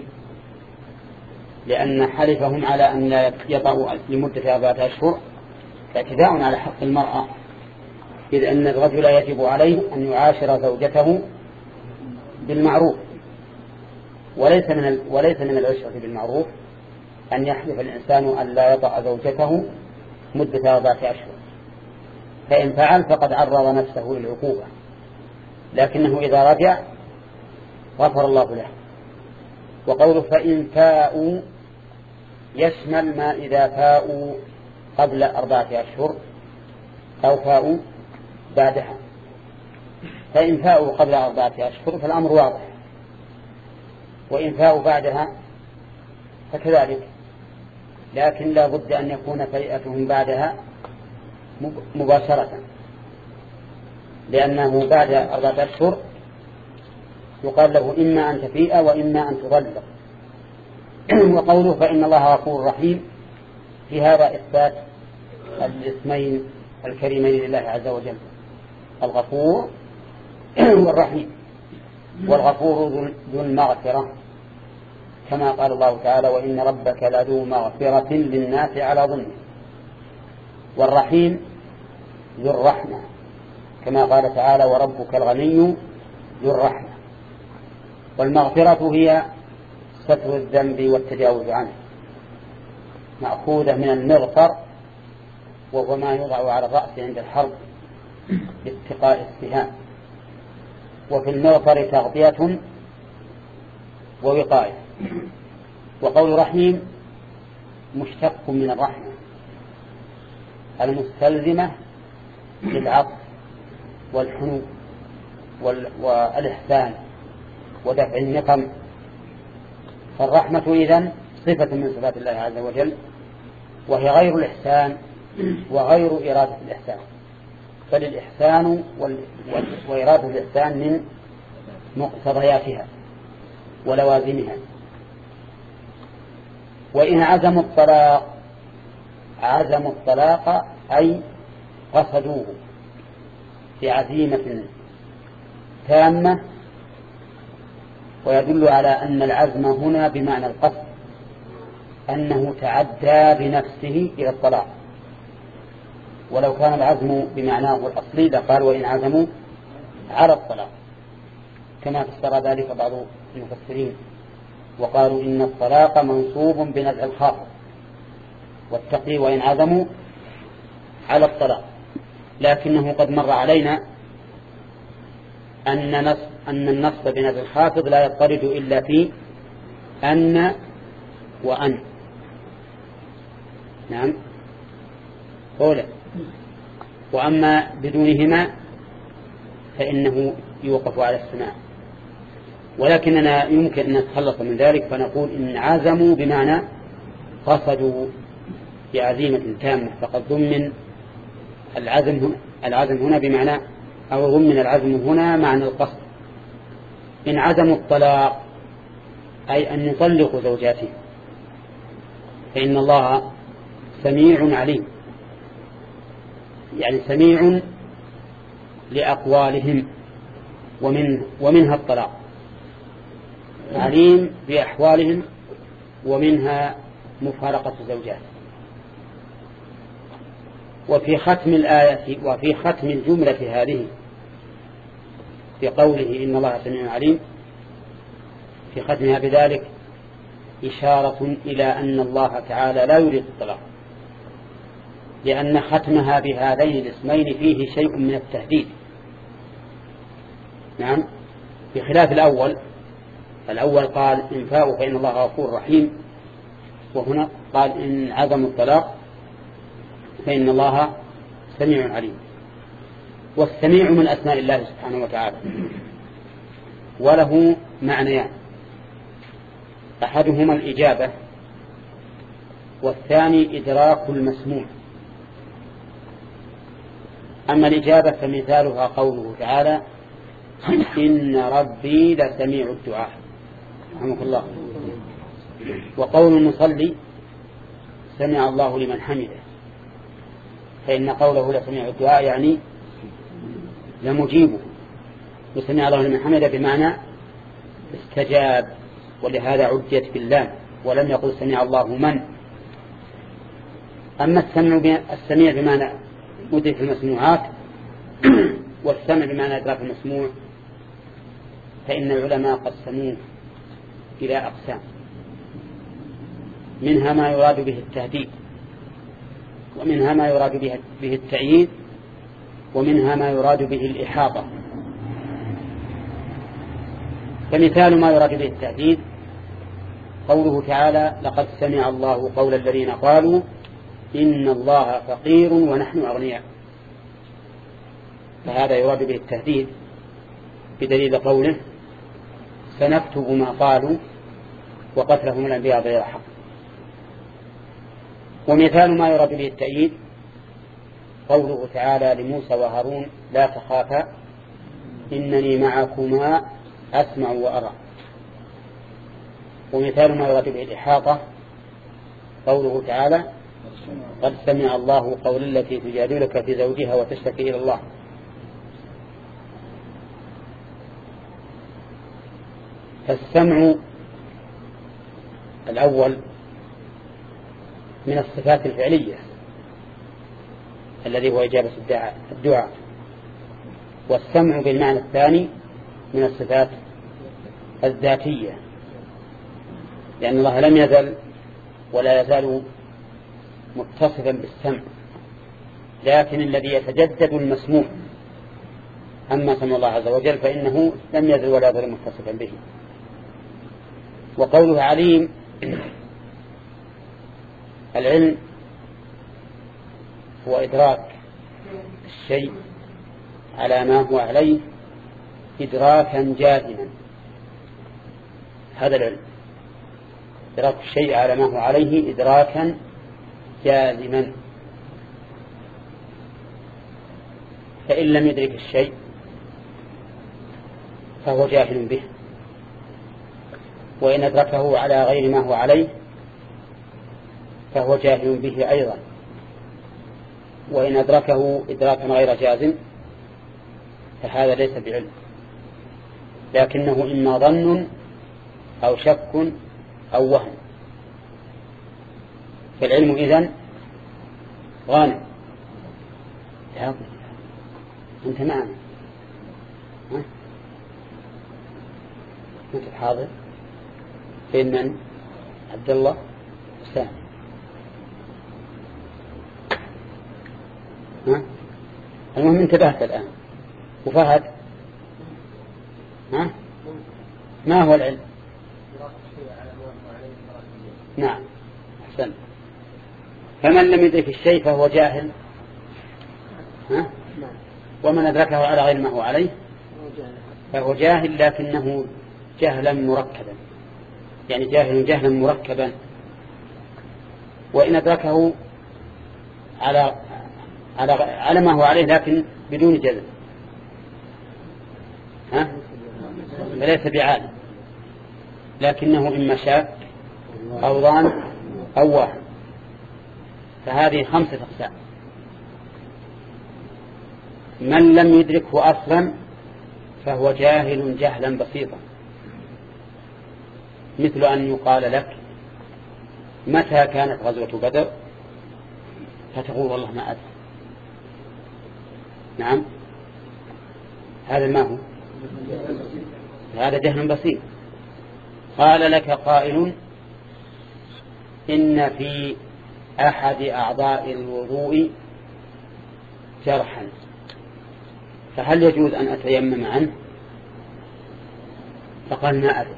لأن حلفهم على أن لا يطأوا لمدة أربعة أشهر اعتداء على حق المرأة، إذ أن الرجل يجب عليه أن يعاشر زوجته بالمعروف، وليس من وليس من العشرة بالمعروف أن يحلف الإنسان أن لا يطأ زوجته مدة أربعة أشهر، فإن فعل فقد عرض نفسه للعقوبة، لكنه إذا رجع غفر الله له. وقوله فإن فاءوا يشمل ما إذا فاءوا قبل أربعة أشهر أو فاءوا بعدها. فإن فاءوا قبل أربعة أشهر فالأمر واضح، وإن فاءوا بعدها فكذلك، لكن لا بد أن يكون فيئتهم بعدها مباشرة، لأنه بعد أربعة أشهر يقال له إما أن تفيء وإما أن تطلق. وقوله فإن الله غفور رحيم في هذا إثبات الاسمين الكريمين لله عز وجل، الغفور والرحيم. والغفور ذو المغفرة كما قال الله تعالى وإن ربك لذو مغفرة للناس على ظلمه، والرحيم ذو الرحمة كما قال تعالى وربك الغني ذو الرحمة. والمغفرة هي ستر الذنب والتجاوز عنه، مأخوذة من المغفر وهو ما يوضع على الرأس عند الحرب لاتقاء السهام، وفي المغفر تغطية ووقاية. وقول رحيم مشتق من الرحمة المستلزمة للعطف والحنو والإحسان ودفع النقم. فالرحمة إذن صفة من صفات الله عز وجل، وهي غير الإحسان وغير إرادة الإحسان، فللإحسان وإرادة الإحسان من مقتضياتها ولوازمها. وإن عزموا الطلاق عزموا الطلاق أي قصدوه بعزيمة تامة، ويدل على أن العزم هنا بمعنى القصد، أنه تعدى بنفسه إلى الطلاق. ولو كان العزم بمعناه الأصلي لقال وإن عزموا على الطلاق، كما فسر ذلك بعض المفسرين وقالوا إن الطلاق منصوب بنزع الخافض، والتقي وإن عزموا على الطلاق. لكنه قد مر علينا أن نص أن النصب بنزع الخافض لا يضطرد إلا في أن وأن. نعم قوله. وأما بدونهما فإنه يوقف على السماع، ولكننا يمكن أن نتخلص من ذلك فنقول إن عزموا بمعنى قصدوا بعزيمة تامة، فقد ضمن العزم هنا العزم هنا بمعنى أو ضمن العزم هنا معنى القصد. إن عزموا الطلاق أي أن يطلقوا زوجاته، فإن الله سميع عليم، يعني سميع لأقوالهم ومن ومنها الطلاق، عليم بأحوالهم ومنها مفارقة الزوجات. وفي ختم الآية وفي ختم الجملة هذه بقوله إن الله سميع عليم، في ختمها بذلك إشارة إلى أن الله تعالى لا يريد الطلاق، لأن ختمها بهذين الاسمين فيه شيء من التهديد. نعم، بخلاف الأول. الأول قال إن فاءوا فإن الله غفور رحيم، وهنا قال إن عزموا الطلاق فإن الله سميع عليم. والسميع من أسماء الله سبحانه وتعالى، وله معنيان: أحدهما الإجابة، والثاني إدراك المسموع. أما الإجابة فمثالها قوله تعالى: إن ربي لسميع الدعاء، رحمك الله. وقول المصلي: سمع الله لمن حمده، فإن قوله لسميع الدعاء يعني لمجيبه، وسمع الله لمن حمده بمعنى استجاب، ولهذا عديت باللام ولم يقل سمع الله من. أما السمع السميع بمعنى مدرك المسموعات والسمع بمعنى إدراك المسموع، فإن العلماء قسموه إلى أقسام: منها ما يراد به التهديد، ومنها ما يراد به التأييد، ومنها ما يراد به الإحاطة. فمثال ما يراد به التهديد قوله تعالى: لقد سمع الله قول الذين قالوا إن الله فقير ونحن أغنياء. فهذا يراد به التهديد بدليل قوله: سنكتب ما قالوا وقتلهم الأنبياء بغير حق. ومثال ما يراد به التأييد قوله تعالى لموسى وهارون: لا تخافا إنني معكما أسمع وأرى. ومثال ما يراد به الإحاطة قوله تعالى: قد سمع الله قول التي تجادلك في زوجها وتشتكي إلى الله. فالسمع الأول من الصفات الفعلية الذي هو إجابة الدعاء، والسمع بالمعنى الثاني من الصفات الذاتية، لأن الله لم يزل ولا يزال متصفا بالسمع، لكن الذي يتجدد المسموع. أما سمع الله عز وجل فإنه لم يزل ولا يزال متصفا به. وقوله عليم، العلم هو إدراك الشيء على ما هو عليه إدراكا جازما. هذا العلم، إدراك الشيء على ما هو عليه إدراكا جازما. فإن لم يدرك الشيء فهو جاهل به، وإن أدركه على غير ما هو عليه فهو جاهل به أيضا، وإن أدركه إدراكا غير جازم فهذا ليس بعلم، لكنه إما ظن أو شك أو وهم. فالعلم إذن غانم. أنت معنا؟ ها؟ أنت حاضر؟ فين من؟ عبد الله سامي. ها؟ المهم انتبهت الآن. وفهد؟ ها؟ ما هو العلم؟ نعم أحسن. فمن لم يدرك الشيء فهو جاهل، ها؟ ومن أدركه على غير ما هو عليه فهو جاهل، لكنه جهلا مركبا، يعني جاهل جهلا مركبا. وإن أدركه على على على ما هو عليه لكن بدون جزم، ها؟ فليس بعالم، لكنه إما شاك أو ظان أو واهم. فهذه خمسة أقسام. من لم يدركه أصلا فهو جاهل جهلا بسيطا، مثل أن يقال لك متى كانت غزوة بدر فتقول والله ما أدري. نعم، هذا ما هو، هذا جهل بسيط. قال لك قائل إن في أحد أعضاء الوضوء جرحا، فهل يجوز أن أتيمم عنه؟ فقال ما أدري.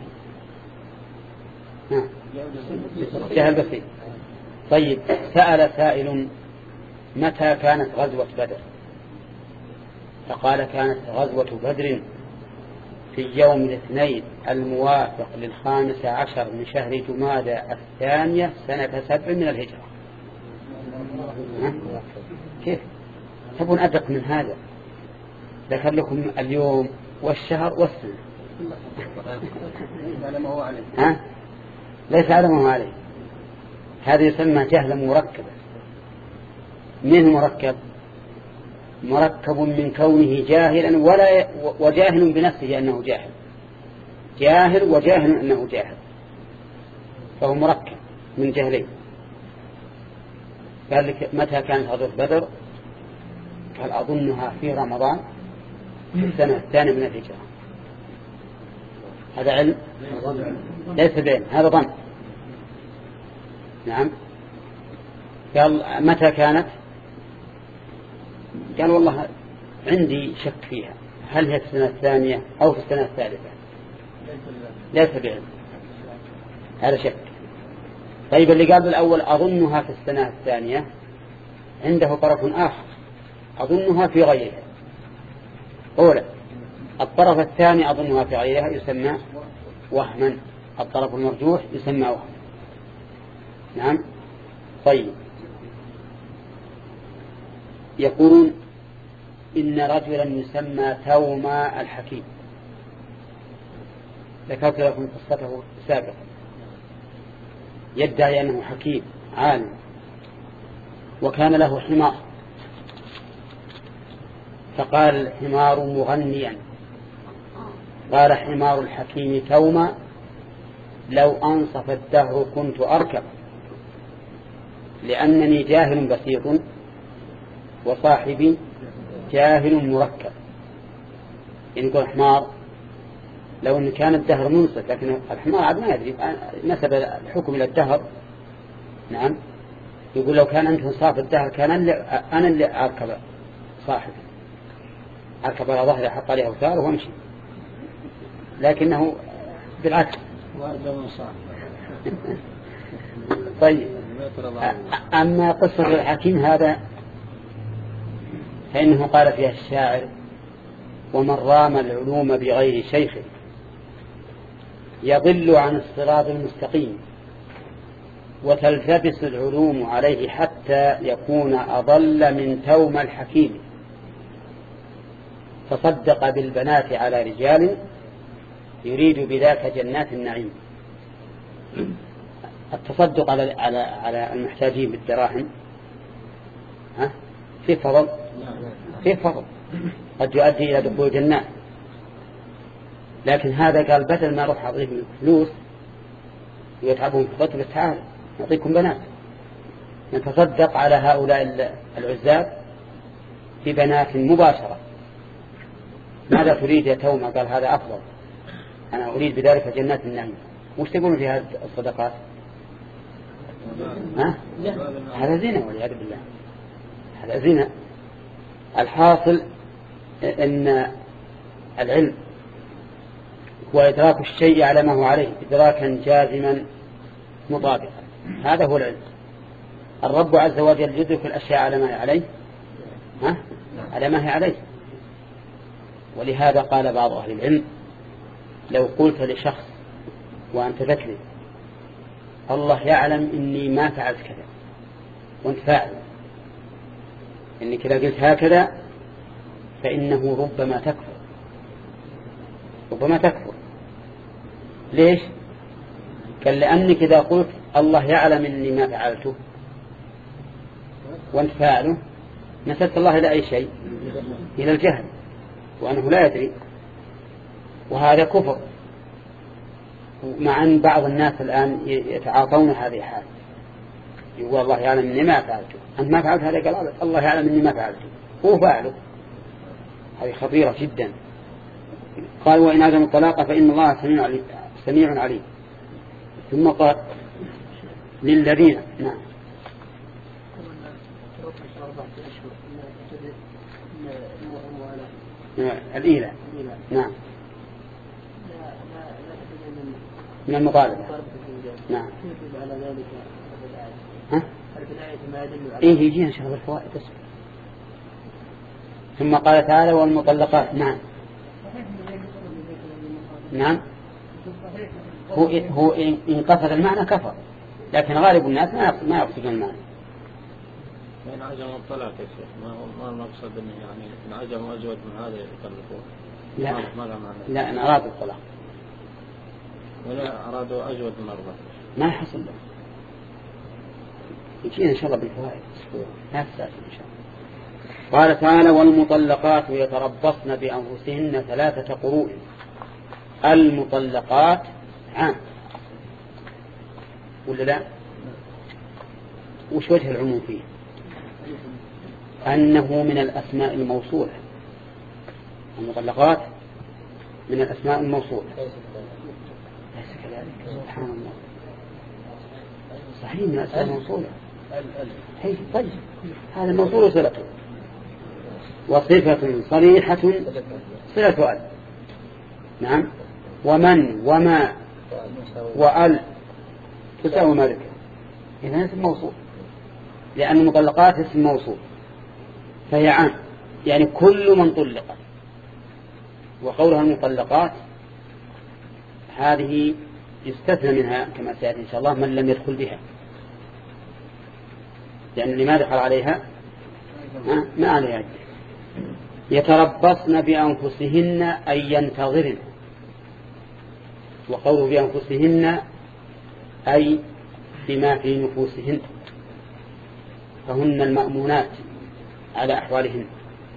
جهل بسيط. طيب، سأل سائل متى كانت غزوة بدر؟ فقال كانت غزوة بدر في يوم الاثنين الموافق للخامس عشر من شهر جمادى الثانية سنة سبع من الهجرة. كيف تبون أدق من هذا؟ ذكر لكم اليوم والشهر والسنة. ها؟ ليس على ما هو عليه. هذا يسمى جهلا مركبا. من مركب؟ مركب من كونه جاهلا ولا وجاهل بنفسه أنه جاهل، جاهل وجاهل أنه جاهل، فهو مركب من جهلين. قال لك متى كانت غزوة بدر؟ قال أظنها في رمضان في السنة الثانية من الهجرة. هذا علم ليس بعلم، هذا ظن. نعم. قال متى كانت؟ قال والله عندي شك فيها، هل هي في السنة الثانية أو في السنة الثالثة؟ ليس بعلم، هذا شك. طيب اللي قال بالأول أظنها في السنة الثانية عنده طرف آخر، أظنها في غيرها. أولا الطرف الثاني أظنها في غيرها يسمى وهما، الطرف المرجوح يسمى وهم. نعم. طيب يقولون إن رجلا يسمى توما الحكيم، ذكرت لكم قصته سابقا، يدعي أنه حكيم عالم، وكان له حمار، فقال الحمار مغنيا، قال حمار الحكيم توما لو أنصف الدهر كنت أركب، لأنني جاهل بسيط وصاحبي جاهل مركب. يعني يقول حمار لو أن كان الدهر منصف، لكن الحمار عاد ما يدري، نسب الحكم إلى الدهر. نعم. يقول لو كان أنت انصاف الدهر كان أنا اللي أركب صاحبي، أركب على ظهري حط عليه أوتار وامشي، لكنه بالعكس. طيب أما قصة الحكيم هذا فإنه قال فيها الشاعر: ومن رام العلوم بغير شيخ يضل عن الصراط المستقيم، وتلتبس العلوم عليه حتى يكون أضل من توم الحكيم، فصدق بالبنات على رجال يريد بذاك جنات النعيم. التصدق على على على المحتاجين بالدراهم ها في فضل، في فضل قد يؤدي إلى دخول جنات، لكن هذا قال بدل ما أروح أعطيهم فلوس ويتعبون في الخطبة تعال نعطيكم بنات، نتصدق على هؤلاء العزاب ببنات مباشرة. ماذا تريد يا توما؟ قال هذا أفضل، أنا أريد بذلك جنات النعيم. وش تقولون في هذه الصدقات؟ ها؟ هذا زنا والعياذ بالله، هذا زنا. الحاصل أن العلم هو إدراك الشيء على ما هو عليه إدراكا جازما مطابقا، هذا هو العلم. الرب عز وجل يدرك الأشياء على ما هي عليه، ها؟ على ما هي عليه. ولهذا قال بعض أهل العلم: لو قلت لشخص وأنت تكذب الله يعلم إني ما فعلت كذا وأنت فاعل، إنك إذا قلت هكذا فإنه ربما تكفر، ربما تكفر. ليش؟ قال لأنك إذا قلت الله يعلم إني ما فعلته وأنت فاعله نسبت الله إلى أي شيء؟ إلى الجهل، وأنه لا يدري، وهذا كفر. مع أن بعض الناس الآن يتعاطون هذه الحال، يقول الله يعلم إني ما فعلته، أنت ما فعلت هذا، قال الله يعلم إني ما فعلته، هو فاعله. هذه خطيرة جدا. قال: وإن عزم الطلاق فإن الله سميع عليم, سميع عليم. ثم قال: للذين نعم الإيلة نعم من المطالبة نعم. ها؟ الآية ما يدل على إيه يجينا إن شاء الله الفوائد بس. ثم قال تعالى والمطلقات. نعم نعم هو هو إن قصد المعنى كفر، لكن غالب الناس ما يقصدون المعنى. من عجم الطلاق يا شيخ ما هو ما المقصد انه يعني ان عجم ازود من هذا يطلقوه؟ لا ما له معنى. لا ان ارادوا الطلاق ولا ارادوا ازود من اربعه ما يحصل له. يجينا ان شاء الله بالفوائد لا تسأل ان شاء الله. قال تعالى والمطلقات يتربصن بانفسهن ثلاثة قروء. المطلقات عام ولا لا؟ وش وجه العموم فيه؟ أنه من الأسماء الموصولة. المطلقات من الأسماء الموصولة. ليس كذلك سبحان الله. صحيح من الأسماء الموصولة. هي طيب هذا الموصول صلته وصفة صريحة صلة أل. نعم ومن وما وأل تساوي مالك. إذا اسم موصول لأن المطلقات اسم موصول فهي عام يعني كل من طلق. وقولها المطلقات هذه يستثنى منها كما سيأتي إن شاء الله من لم يدخل بها، لأن اللي ما دخل عليها ما عليها. يتربصن بأنفسهن أي ينتظرن. وقوله بأنفسهن أي بما في نفوسهن فهن المأمونات على أحوالهن.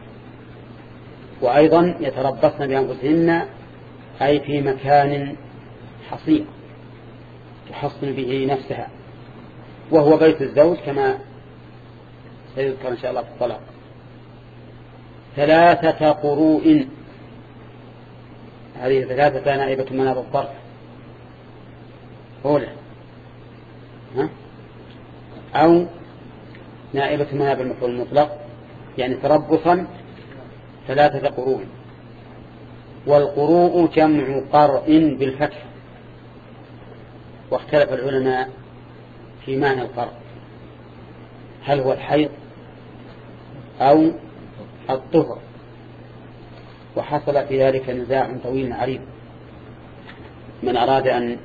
وأيضا يتربصن بأنفسهن أي في مكان حصين تحصن به نفسها وهو بيت الزوج كما سيذكر إن شاء الله في الطلاق. ثلاثة قروء هذه ثلاثة نائبة مناب الطرف أولى ها؟ أو نائبة مناب المفعول المطلق يعني تربصا ثلاثة قروء. والقروء جمع قرء بالفتح. واختلف العلماء في معنى القرء هل هو الحيض أو الطهر، وحصل في ذلك نزاع طويل عريض. من أراد أن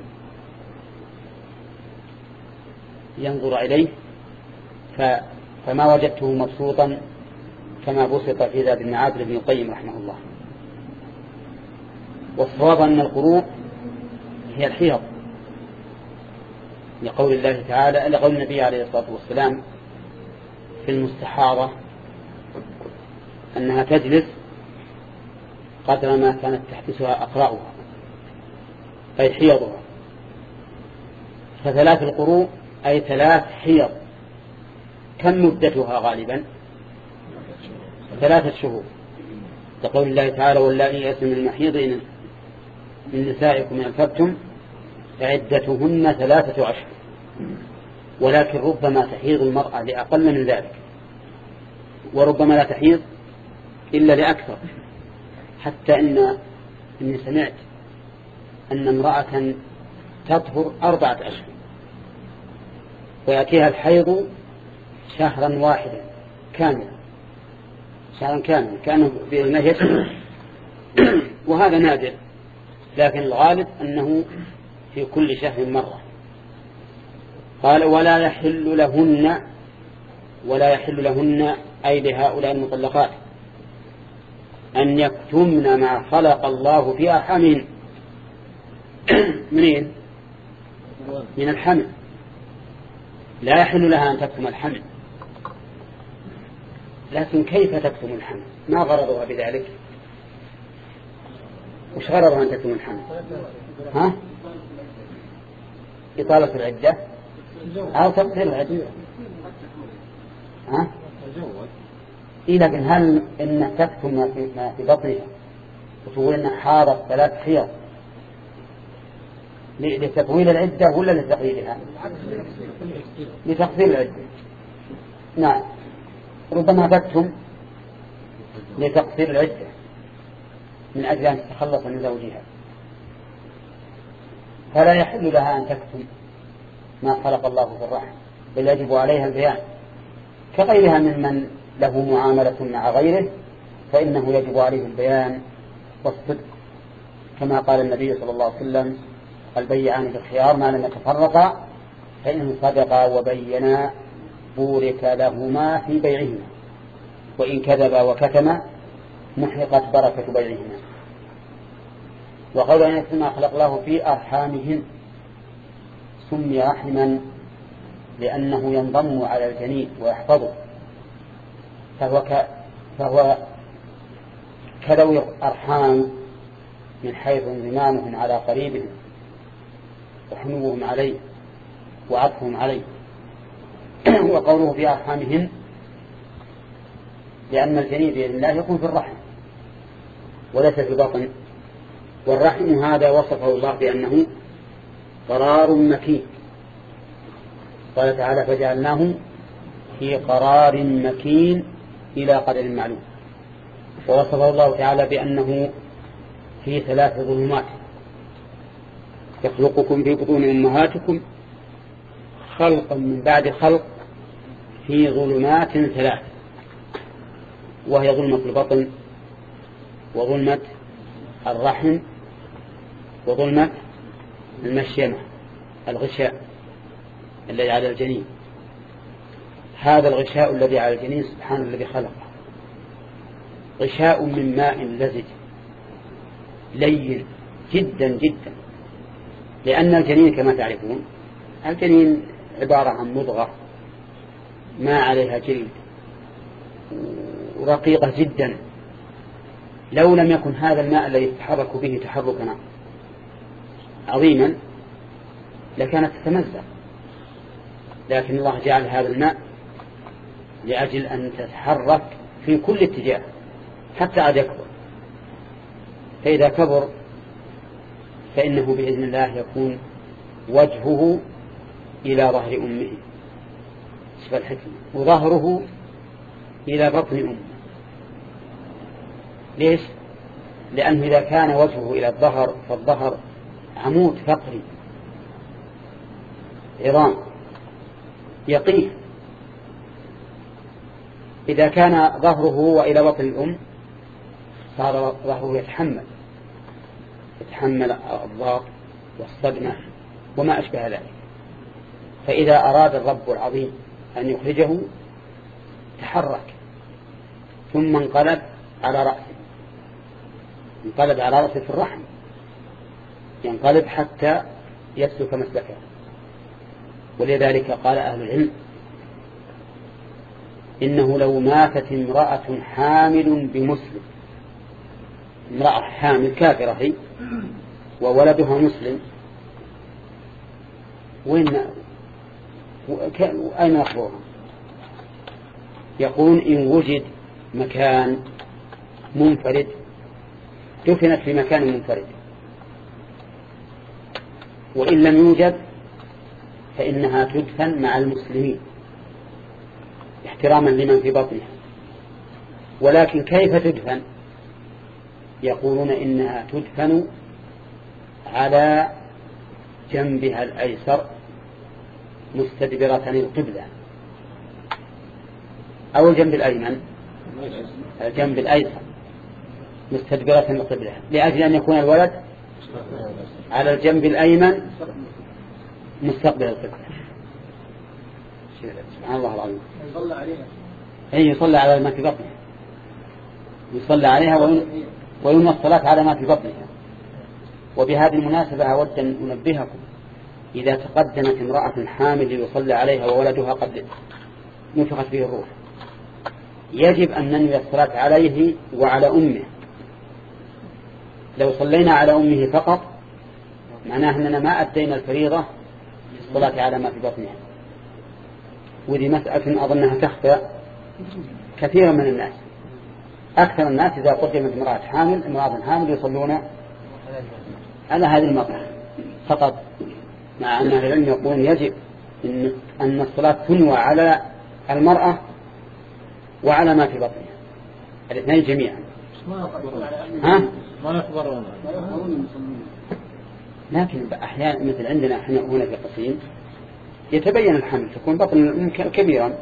ينظر إليه فما وجدته مبسوطا كما بسط في ذات المعاد لابن القيم رحمه الله. والصواب أن القروء هي الحيض لقول الله تعالى لقول النبي عليه الصلاة والسلام في المستحاضة أنها تجلس قدر ما كانت تحبسها أقرأها أي حيضها. فثلاث القروء أي ثلاث حيض. كم مدتها غالبا؟ ثلاثة شهور لقول الله تعالى واللائي يئسن من المحيض من نسائكم إن ارتبتم فعدتهن ثلاثة أشهر. ولكن ربما تحيض المرأة لأقل من ذلك وربما لا تحيض إلا لأكثر، حتى إن إني سمعت أن امرأة تطهر أربعة أشهر ويأتيها الحيض شهرا واحدا كاملا شهرا كاملا كأنه بإذنه وهذا نادر، لكن الغالب أنه في كل شهر مرة. قال ولا يحل لهن ولا يحل لهن أي لهؤلاء المطلقات أن يكتمن ما خلق الله في أرحامهن. منين؟ من الحمل. لا يحل لها أن تكتم الحمل، لكن كيف تكتم الحمل؟ ما غرضها بذلك؟ وش غرضها أن تكتم الحمل؟ ها؟ إطالة العدة أو تقصير العدة؟ ها؟ إيه لكن هل إن تكتم ما في بطنها وتقول إن حاضت ثلاث حيض لتطويل العدة ولا لتقليلها؟ لتقصير العدة. نعم ربما تكتم لتقصير العدة من أجل أن تتخلص من زوجها. فلا يحل لها أن تكتم ما خلق الله في الرحم بل يجب عليها البيان كغيرها ممن له معاملة مع غيره، فإنه يجب عليه البيان والصدق، كما قال النبي صلى الله عليه وسلم: البيعان بالخيار ما لم يتفرقا، فإن صدقا وبينا بورك لهما في بيعهما، وإن كذبا وكتما محقت بركة بيعهما. وقول أن ما خلق الله في أرحامهن سمي رحما لأنه ينضم على الجنين ويحفظه، فهو, ك... فهو كذوي أرحام من حيث انضمامهم على قريبهم وحنوهم عليه وعطفهم عليه. وقوله في أرحامهن لأن الجنين بإذن الله يكون في الرحم وليس في البطن، والرحم هذا وصفه الله بأنه قرار مكين، قال تعالى: فجعلناه في قرار مكين إلى قدر معلوم. ووصفه الله تعالى بأنه في ثلاث ظلمات: يخلقكم في بطون أمهاتكم خلقا من بعد خلق في ظلمات ثلاث، وهي ظلمة البطن وظلمة الرحم وظلمة المشيمة الغشاء الذي على الجنين. هذا الغشاء الذي على الجنين سبحان الذي خلقه، غشاء من ماء لزج لين جدا جدا، لأن الجنين كما تعرفون الجنين عبارة عن مضغة ما عليها جلد ورقيقة جدا، لو لم يكن هذا الماء الذي يتحرك به تحركنا عظيما لكانت تتمزق، لكن الله جعل هذا الماء لأجل أن تتحرك في كل اتجاه حتى عاد يكبر، فإذا كبر فإنه بإذن الله يكون وجهه إلى ظهر أمه، شوف الحكمة، وظهره إلى بطن أمه. ليش؟ لأنه إذا كان وجهه إلى الظهر فالظهر عمود فقري عظام يقيه، إذا كان ظهره وإلى بطن الأم صار ظهره يتحمل يتحمل الضغط والصدمة وما أشبه ذلك. فإذا أراد الرب العظيم أن يخرجه تحرك ثم انقلب على رأسه، انقلب على رأسه في الرحم، ينقلب حتى يسلك مسلكه. ولذلك قال أهل العلم: إنه لو ماتت امرأة حامل بمسلم، امرأة حامل كافرة هي وولدها مسلم، وين أين يخبرها؟ يقول: إن وجد مكان منفرد دفنت في مكان منفرد، وإن لم يوجد فإنها تدفن مع المسلمين احتراما لمن في بطنها. ولكن كيف تدفن؟ يقولون إنها تدفن على جنبها الأيسر مستدبرة القبلة، أو الجنب الأيمن، الجنب الأيسر مستدبرة القبلة، لأجل أن يكون الولد على الجنب الأيمن مستقبل القبلة. سبحان الله العظيم. يصلى عليها، أي يصلى على ما في بطنها، يصلى عليها وينوى الصلاة على ما في بطنها. وبهذه المناسبة أود أن أنبهكم: إذا تقدمت امرأة حامل ليصلى عليها وولدها قد نفخت به الروح، يجب أن ننوي الصلاة عليه وعلى أمه. لو صلينا على أمه فقط معناه أننا ما أدينا الفريضة في الصلاة على ما في بطنها. ودي مسألة أظنها تخفى كثيرا من الناس. أكثر الناس إذا قدمت امرأة حامل امرأة حامل يصلون على هذه المرأة فقط، مع أن أهل العلم يقولون يجب إن, أن الصلاة تنوى على المرأة وعلى ما في بطنها الاثنين جميعا. ها؟ ما يخبرون، لكن أحيانا مثل عندنا احنا هنا في قصيم يتبين الحمل تكون بطن الأم كبيرا.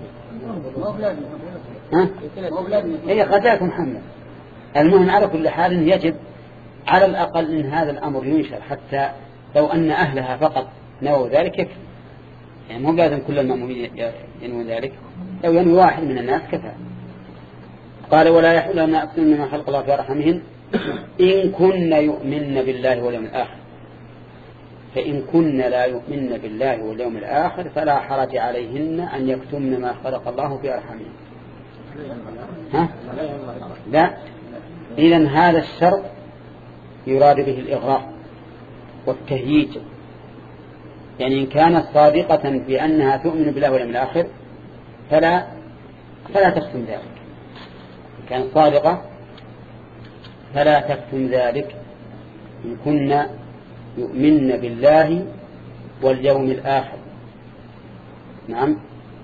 ها؟ هي قد لا يكون حمل. المهم على كل حال يجب على الأقل إن هذا الأمر ينشر، حتى لو أن أهلها فقط نووا ذلك يكفي، يعني مو لازم كل المأمومين ينوون ذلك، لو ينوي واحد من الناس كفى. قال ولا يحل أن أكتمن ما خلق الله في رحمهن إن كن يؤمن بالله واليوم الآخر، فإن كن لا يؤمن بالله واليوم الآخر فلا حرج عليهن أن يكتمن ما خلق الله في رحمهن. ها؟ لا، إذن هذا الشرط يراد به الإغراء والتهييج، يعني إن كانت صادقة بأنها تؤمن بالله واليوم الآخر فلا فلا تكتم ذلك، إن كانت صادقة فلا تكتم ذلك إن كنا يؤمن بالله واليوم الآخر. نعم.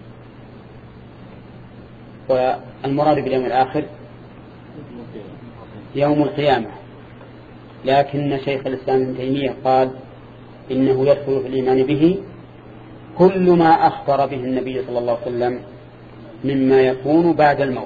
والمراد باليوم الآخر يوم القيامة، لكن شيخ الإسلام ابن تيمية قال إنه يدخل في الإيمان به كل ما أخبر به النبي صلى الله عليه وسلم مما يكون بعد الموت،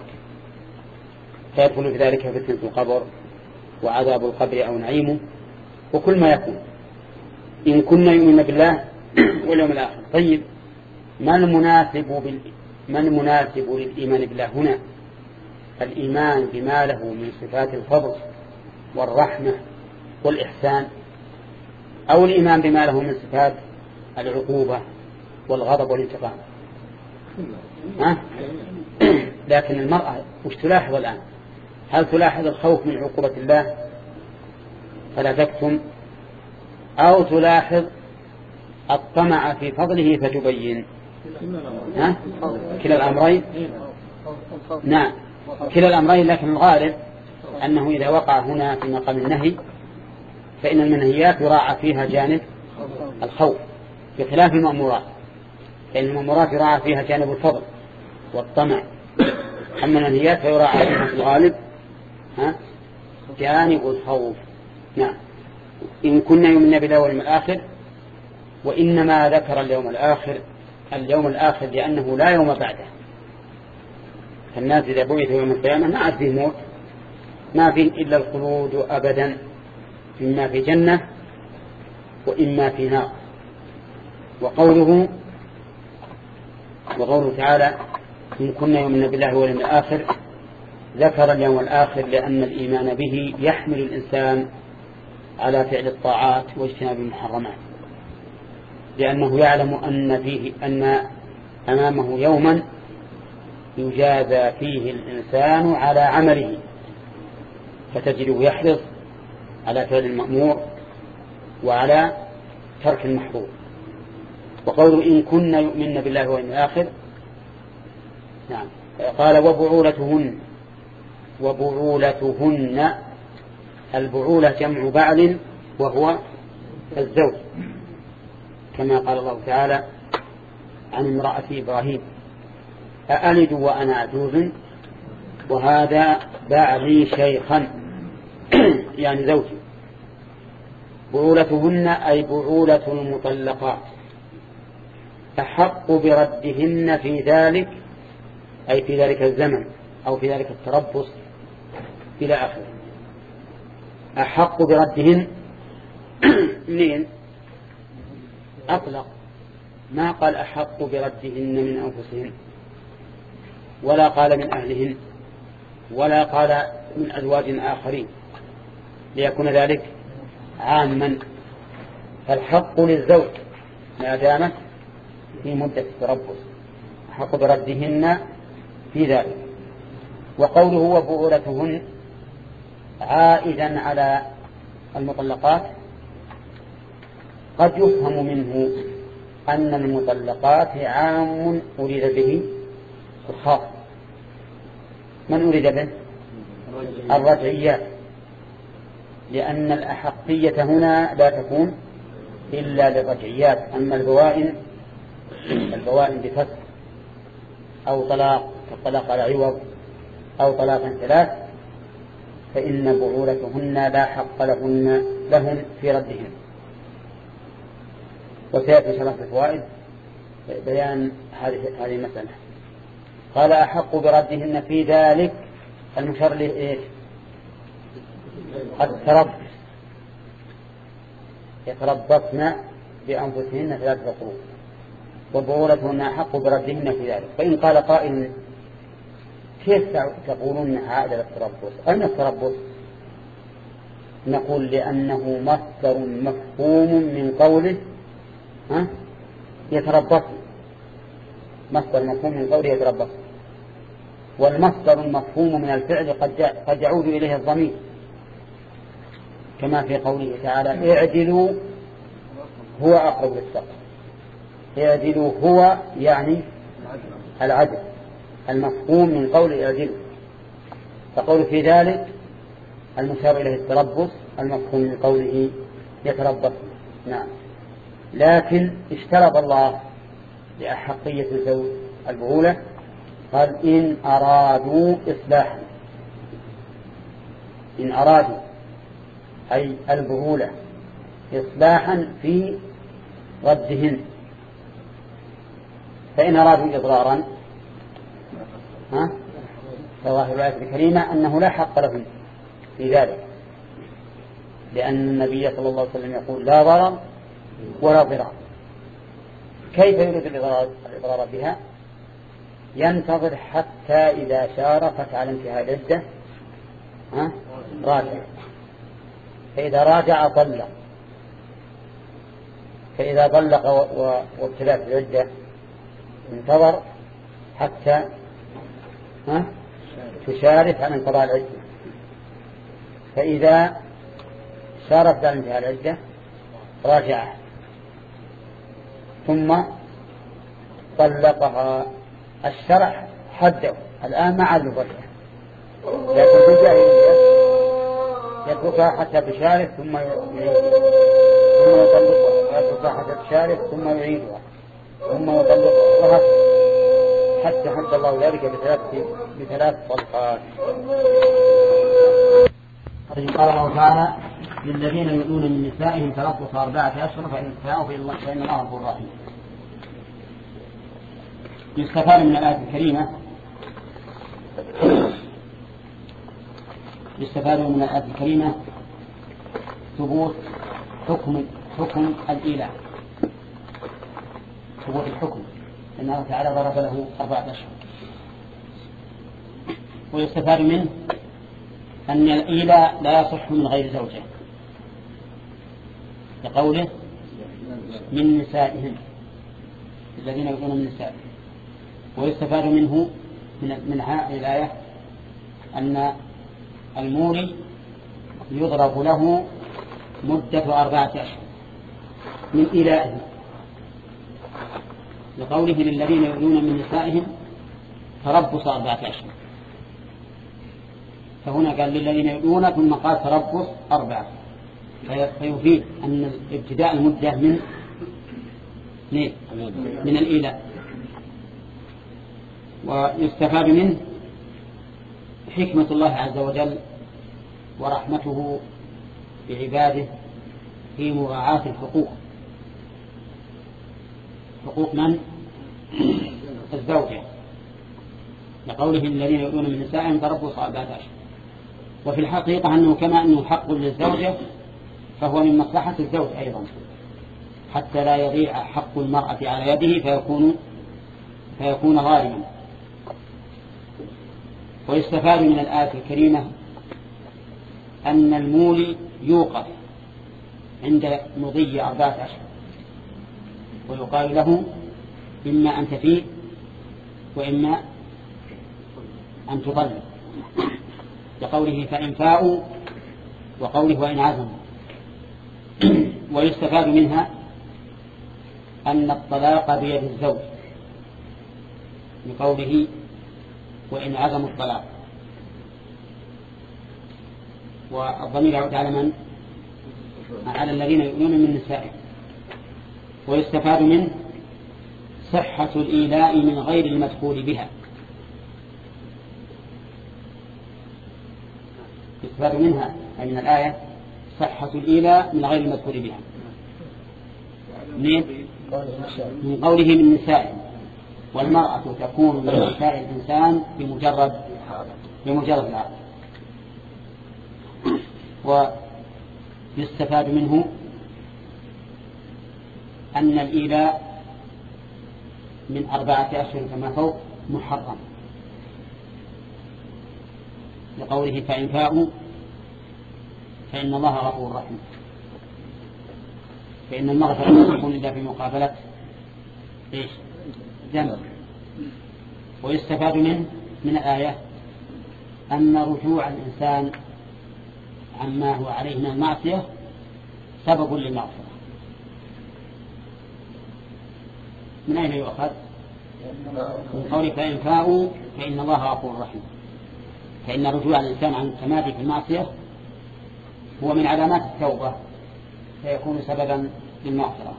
فيدخل في ذلك فتنة القبر وعذاب القبر أو نعيمه وكل ما يكون إن كنا يؤمن بالله واليوم الآخر. طيب ما المناسب بال... ما المناسب للإيمان بالله هنا؟ الإيمان بما له من صفات الفضل والرحمة والإحسان، أو الإيمان بما له من صفات العقوبة والغضب والانتقام؟ ها؟ لكن المرأة وش تلاحظ الآن؟ هل تلاحظ الخوف من عقوبة الله فلا تكتم، أو تلاحظ الطمع في فضله فتبين؟ ها؟ كلا الأمرين. نعم كلا الأمرين، لكن الغالب أنه إذا وقع هنا في مقام النهي فإن المنهيات يراعى فيها جانب الخوف بخلاف المأمورات، فإن المأمورات يراعى فيها جانب الفضل والطمع، أما المنهيات فيراعى فيها في الغالب ها جانب الخوف. نعم. إن كنا يؤمن بالله واليوم الآخر، وإنما ذكر اليوم الآخر اليوم الآخر لأنه لا يوم بعده، فالناس إذا بعثوا يوم القيامة ما عاد فيه موت، ما فيه إلا الخلود أبدا، إما في جنة وإما في نار. وقوله وقوله تعالى إن كنا يؤمن بالله واليوم الآخر ذكر اليوم الآخر لأن الإيمان به يحمل الإنسان على فعل الطاعات واجتناب المحرمات، لأنه يعلم أن فيه أن أمامه يوما يجازى فيه الإنسان على عمله، فتجده يحرص على فعل المأمور وعلى ترك المحظور. وقوله إن كنا يؤمن بالله واليوم الآخر، نعم قال وبعولتهن وبعولتهن البعولة جمع بعل وهو الزوج، كما قال الله تعالى عن امرأة إبراهيم أألد وأنا عجوز وهذا بعلي شيخا يعني زوجي. بعولتهن أي بعولة المطلقات أحق بردهن في ذلك، أي في ذلك الزمن أو في ذلك التربص إلى آخره. أحق بردهن منين؟ أطلق، ما قال أحق بردهن من أنفسهن، ولا قال من أهلهن، ولا قال من أزواج آخرين، ليكون ذلك عاما. فالحق للزوج ما دامت في مدة التربص، أحق بردهن في ذلك. وقوله وبعولتهن عائدا على المطلقات قد يفهم منه أن المطلقات عام أريد به الخاص. من أريد به؟ الرجعيات، لأن الأحقية هنا لا تكون إلا للرجعيات. أما البوائن البوائن بفسق أو طلاق كالطلاق على عوض أو طلاق ثلاث فإن بعولتهن لا حق لهن لهن في ردهن. وسيأتي شرح الفوائد بيان هذه هذه المسألة. قال أحق بردهن في ذلك المشار له إيش؟ التربص، يتربصن بأنفسهن ثلاثة قروء وبعولتهن أحق بردهن في ذلك. فإن قال قائل كيف تقولون هذا التربص؟ أين التربص؟ نقول لأنه مصدر مفهوم من قوله ها يتربص، مصدر مفهوم من قوله يتربص، والمصدر المفهوم من الفعل قد قد يعود إليه الضمير كما في قوله تعالى اعدلوا هو أقرب للتقوى. اعدلوا هو يعني العدل، المفهوم من قول اعدلوا، فقول في ذلك المشار إليه التربص، المفهوم من قوله يتربص. نعم، لكن اشترط الله لأحقية زوج البعولة، قال إن أرادوا إصلاحا، إن أرادوا أي البعولة إصلاحا في ردهن. فإن أرادوا إضرارا ها فظاهر الآية الكريمة أنه لا حق لهم في ذلك، لأن النبي صلى الله عليه وسلم يقول لا ضرر ولا ضرار. كيف يريد الإضرار بها؟ ينتظر حتى إذا شارفت على انتهاء العدة ها راجع، فإذا راجع طلق، فإذا طلق وابتلت العدة انتظر حتى ها تشارف عن انقضاء العدة، فإذا شارفت عن انتهاء العدة راجعها ثم طلقها. الشرع حده الآن ما عاد يطلقها، لكن في الجاهلية يتركها حتى تشارف ثم يعيدها، ثم يطلقها، يتركها حتى تشارف ثم يعيدها، ثم يطلقها، وهكذا حتى حد الله ذلك بثلاث بثلاث طلقات. قال الله تعالى للذين يؤلون من نسائهم تربص أربعة أشهر فإن فاءوا فإن الله غفور رحيم. يستفاد من الآية الكريمة يستفاد من الآية الكريمة ثبوت حكم حكم الإيلاء، ثبوت الحكم، إنه تعالى ضرب له أربعة أشهر. ويستفاد منه أن الإيلاء لا يصح من غير زوجه لقوله من نسائهم الذين يؤلون من نسائهم. ويستفاد منه من هذه الآية أن المولي يضرب له مدة أربعة أشهر من إيلائه لقوله للذين يؤلون من نسائهم تربص أربعة أشهر، فهنا قال للذين يؤلون ثم قال تربص أربعة، فيفيد أن ابتداء المدة من من الإيلاء. ويستفاد منه حكمة الله عز وجل ورحمته بعباده في مراعاة الحقوق، حقوق من؟ الزوجة، لقوله الذين يؤلون من نسائهم تربص أربعة أشهر. وفي الحقيقة أنه كما أنه حق للزوجة فهو من مصلحة الزوج أيضا، حتى لا يضيع حق المرأة على يده فيكون فيكون ظالما. ويستفاد من الآية الكريمة أن المولي يوقف عند مضي أربعة أشهر ويقال له إما أن تفيء وإما أن تطلق، لقوله فإن فاءوا وقوله وإن عزموا. ويستفاد منها أن الطلاق بيد الزوج لقوله وإن عزموا الطلاق، والضمير يعود على من؟ على الذين يؤلون من نسائهم. ويستفاد منه صحة الإيلاء من غير المدخول بها، يستفاد منها أي من الآية صحة الإيلاء من غير المدخول بها. منين؟ من قوله من نسائه، والمرأة تكون من نساء الإنسان بمجرد بمجرد العقد. ويستفاد منه أن الإيلاء من أربعة أشهر كما فوق محرم، لقوله فإن فاءوا فإن الله غفور رحيم، فإن المغفرة لا تكون إلا في مقابلة إيش؟ ذنب. ويستفاد منه من الآية أن رجوع الإنسان عما هو عليه من المعصية سبب للمغفرة. من أين يؤخذ؟ من قوله فإن فاءوا فإن الله غفور رحيم، فإن رجوع الإنسان عن التمادي في المعصية هو من علامات التوبة، فيكون سببا للمغفرة.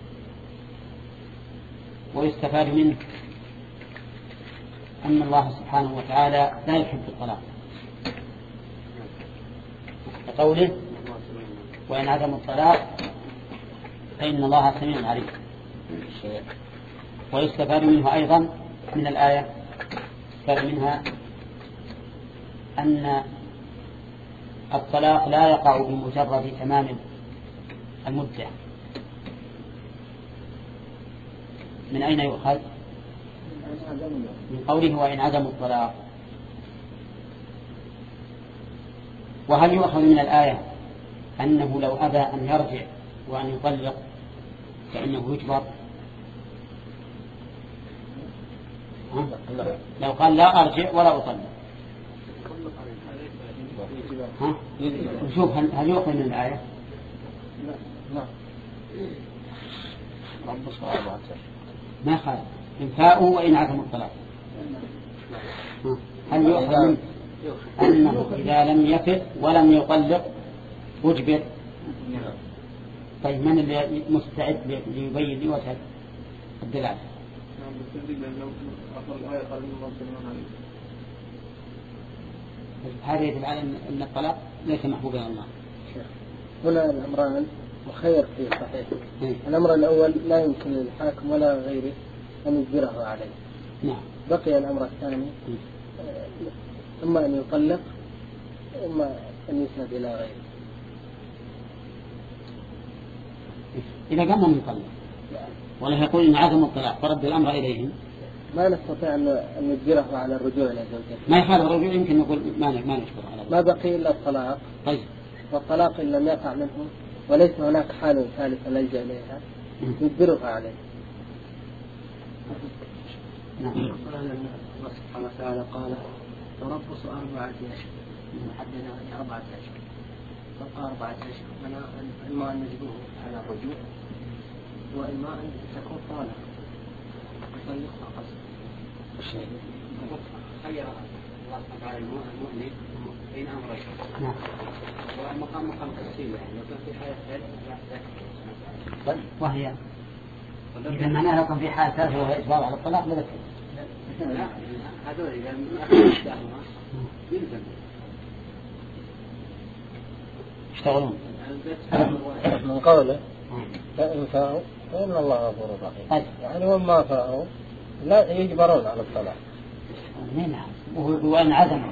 ويستفاد منه أن الله سبحانه وتعالى لا يحب الطلاق، كقوله وإن عدم الطلاق فإن الله سميع عليم. ويستفاد منه أيضا من الآية يستفاد منها أن الطلاق لا يقع بمجرد تمام المدة. من أين يؤخذ؟ من قوله وإن عدم الطلاق. وهل يؤخذ من الآية أنه لو أبى أن يرجع وأن يطلق فإنه يجبر؟ لو قال لا أرجع ولا أطلق، ها؟ نشوف هل يؤخذ من الآية؟ ما قال إن فاءوا وإن عدم الطلاق. هل يؤخذ منه أنه إذا لم يفئ ولم يطلق أجبر؟ طيب من اللي مستعد ليبين لي وجه الدلالة؟ هذا يدل على أن الطلاق ليس محبوبا الله. هنا الأمران مخير فيه صحيح. الأمر الأول لا يمكن للحاكم ولا غيره أن يجبره عليه. نعم. بقي الأمر الثاني إما أن يطلق إما أن يسند إلى غيره. إذا قام من يطلق ولا يقول إن عدم الطلاق فرد الأمر إليهم، ما نستطيع أن نجبره على الرجوع إلى زوجته. ما يخالف الرجوع، يمكن نقول ما ما نجبره على ما بقي إلا الطلاق. طيب. والطلاق إن لم يقع منه وليس هناك حال ثالثة نلجأ إليها يجبرها عليه. نعم. الله سبحانه وتعالى قال تربص أربعة أشهر، محددة أربعة أشهر، تبقى أربعة أشهر. أنا إما أن نجبره على الرجوع وإما أن تكون طالق يطلق فقط. خير الله سبحانه وتعالى المؤمن بين أمرين. نعم. والمقام مقام تفصيل، يعني لو كان في حالة ثالثة. وهي إذا معناها لو كان في حالة ثالثة وهي إجبار على الطلاق لا بأس. لا هذول إذا ما يلزم يشتغلون من قوله فإن فاءوا فإن الله غفور رحيم. يعني وما فاءوا لا يجبرون على الطلاق. نعم. وإن عدم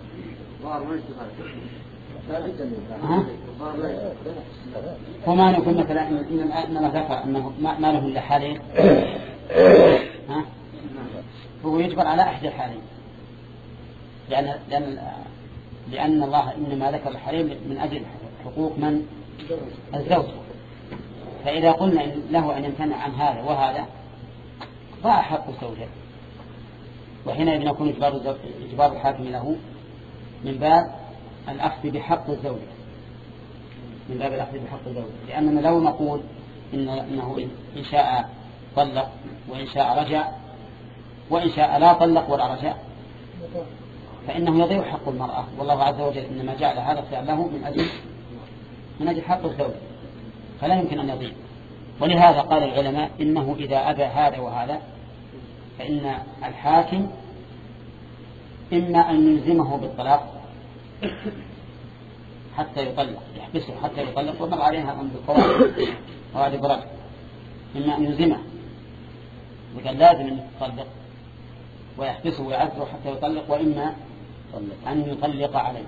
وما نقول مثلا إنما ذكر أنه ما له إلا حالين، ها؟ هو يجبر على أحد الحالين، لأن لأن لأن الله إنما ذكر الحالين من أجل حقوق من الزوج. فإذا قلنا إن له أن يمتنع عن هذا وهذا ضاع حق الزوجة، وحينئذ يكون إجبار إجبار الحاكم له من باب الأخذ بحق الزوجة، من باب الأخذ بحق الزوجة، لأننا لو نقول إن إنه إن شاء طلق وإن شاء رجع وإن شاء لا طلق ولا رجع فإنه يضيع حق المرأة، والله عز وجل إنما جعل هذا الفعل له من أجل من أجل حق الزوجة، فلا يمكن أن يضيع. ولهذا قال العلماء إنه إذا أبى هذا وهذا فإن الحاكم إما أن يلزمه بالطلاق حتى يطلق، يحبسه حتى يطلق، ومر عليها أن بالقواعد قواعد برد، إما أن يلزمه وقال لازم أن تطلق ويحبسه ويعذره حتى يطلق، وإما أن يطلق عليه.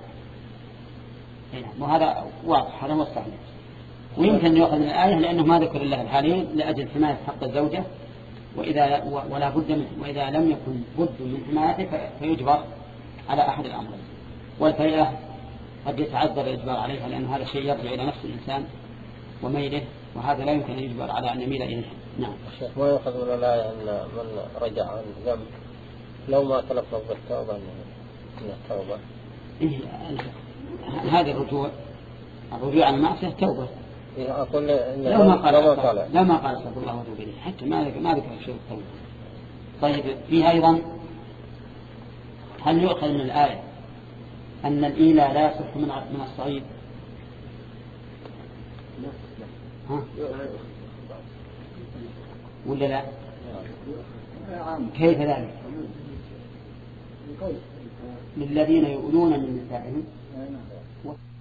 وهذا واضح، هذا هو الصحيح. ويمكن أن يأخذ من الآية لأنه ما ذكر الله الحالين لأجل حماية حق الزوجة، وإذا ولا بد منه، وإذا لم يكن بد من حمايته فيجبر على أحد الأمرين. والفريئة قد يتعذر الإجبار عليها لأن هذا شيء يرجع إلى نفس الإنسان وميله، وهذا لا يمكن أن يجبر على أن يميل إليه. نعم. الشيخ ما يأخذ من الآية أن من رجع عن ذنب لو ما تلفظ بالتوبة من التوبة؟ إيه هذا الرجوع الرجوع عن المعصية توبة. إيه أقول لا ما قال لا ما قال صلى الله عليه وسلم حتى ما ذكر ما ذكر شيء التوبة. طيب فيها أيضا هل يؤخذ من الآية أن الإيلاء لا يصح من من الصعيد؟ ها؟ ولا لا؟ كيف ذلك؟ للذين يؤلون من نسائهم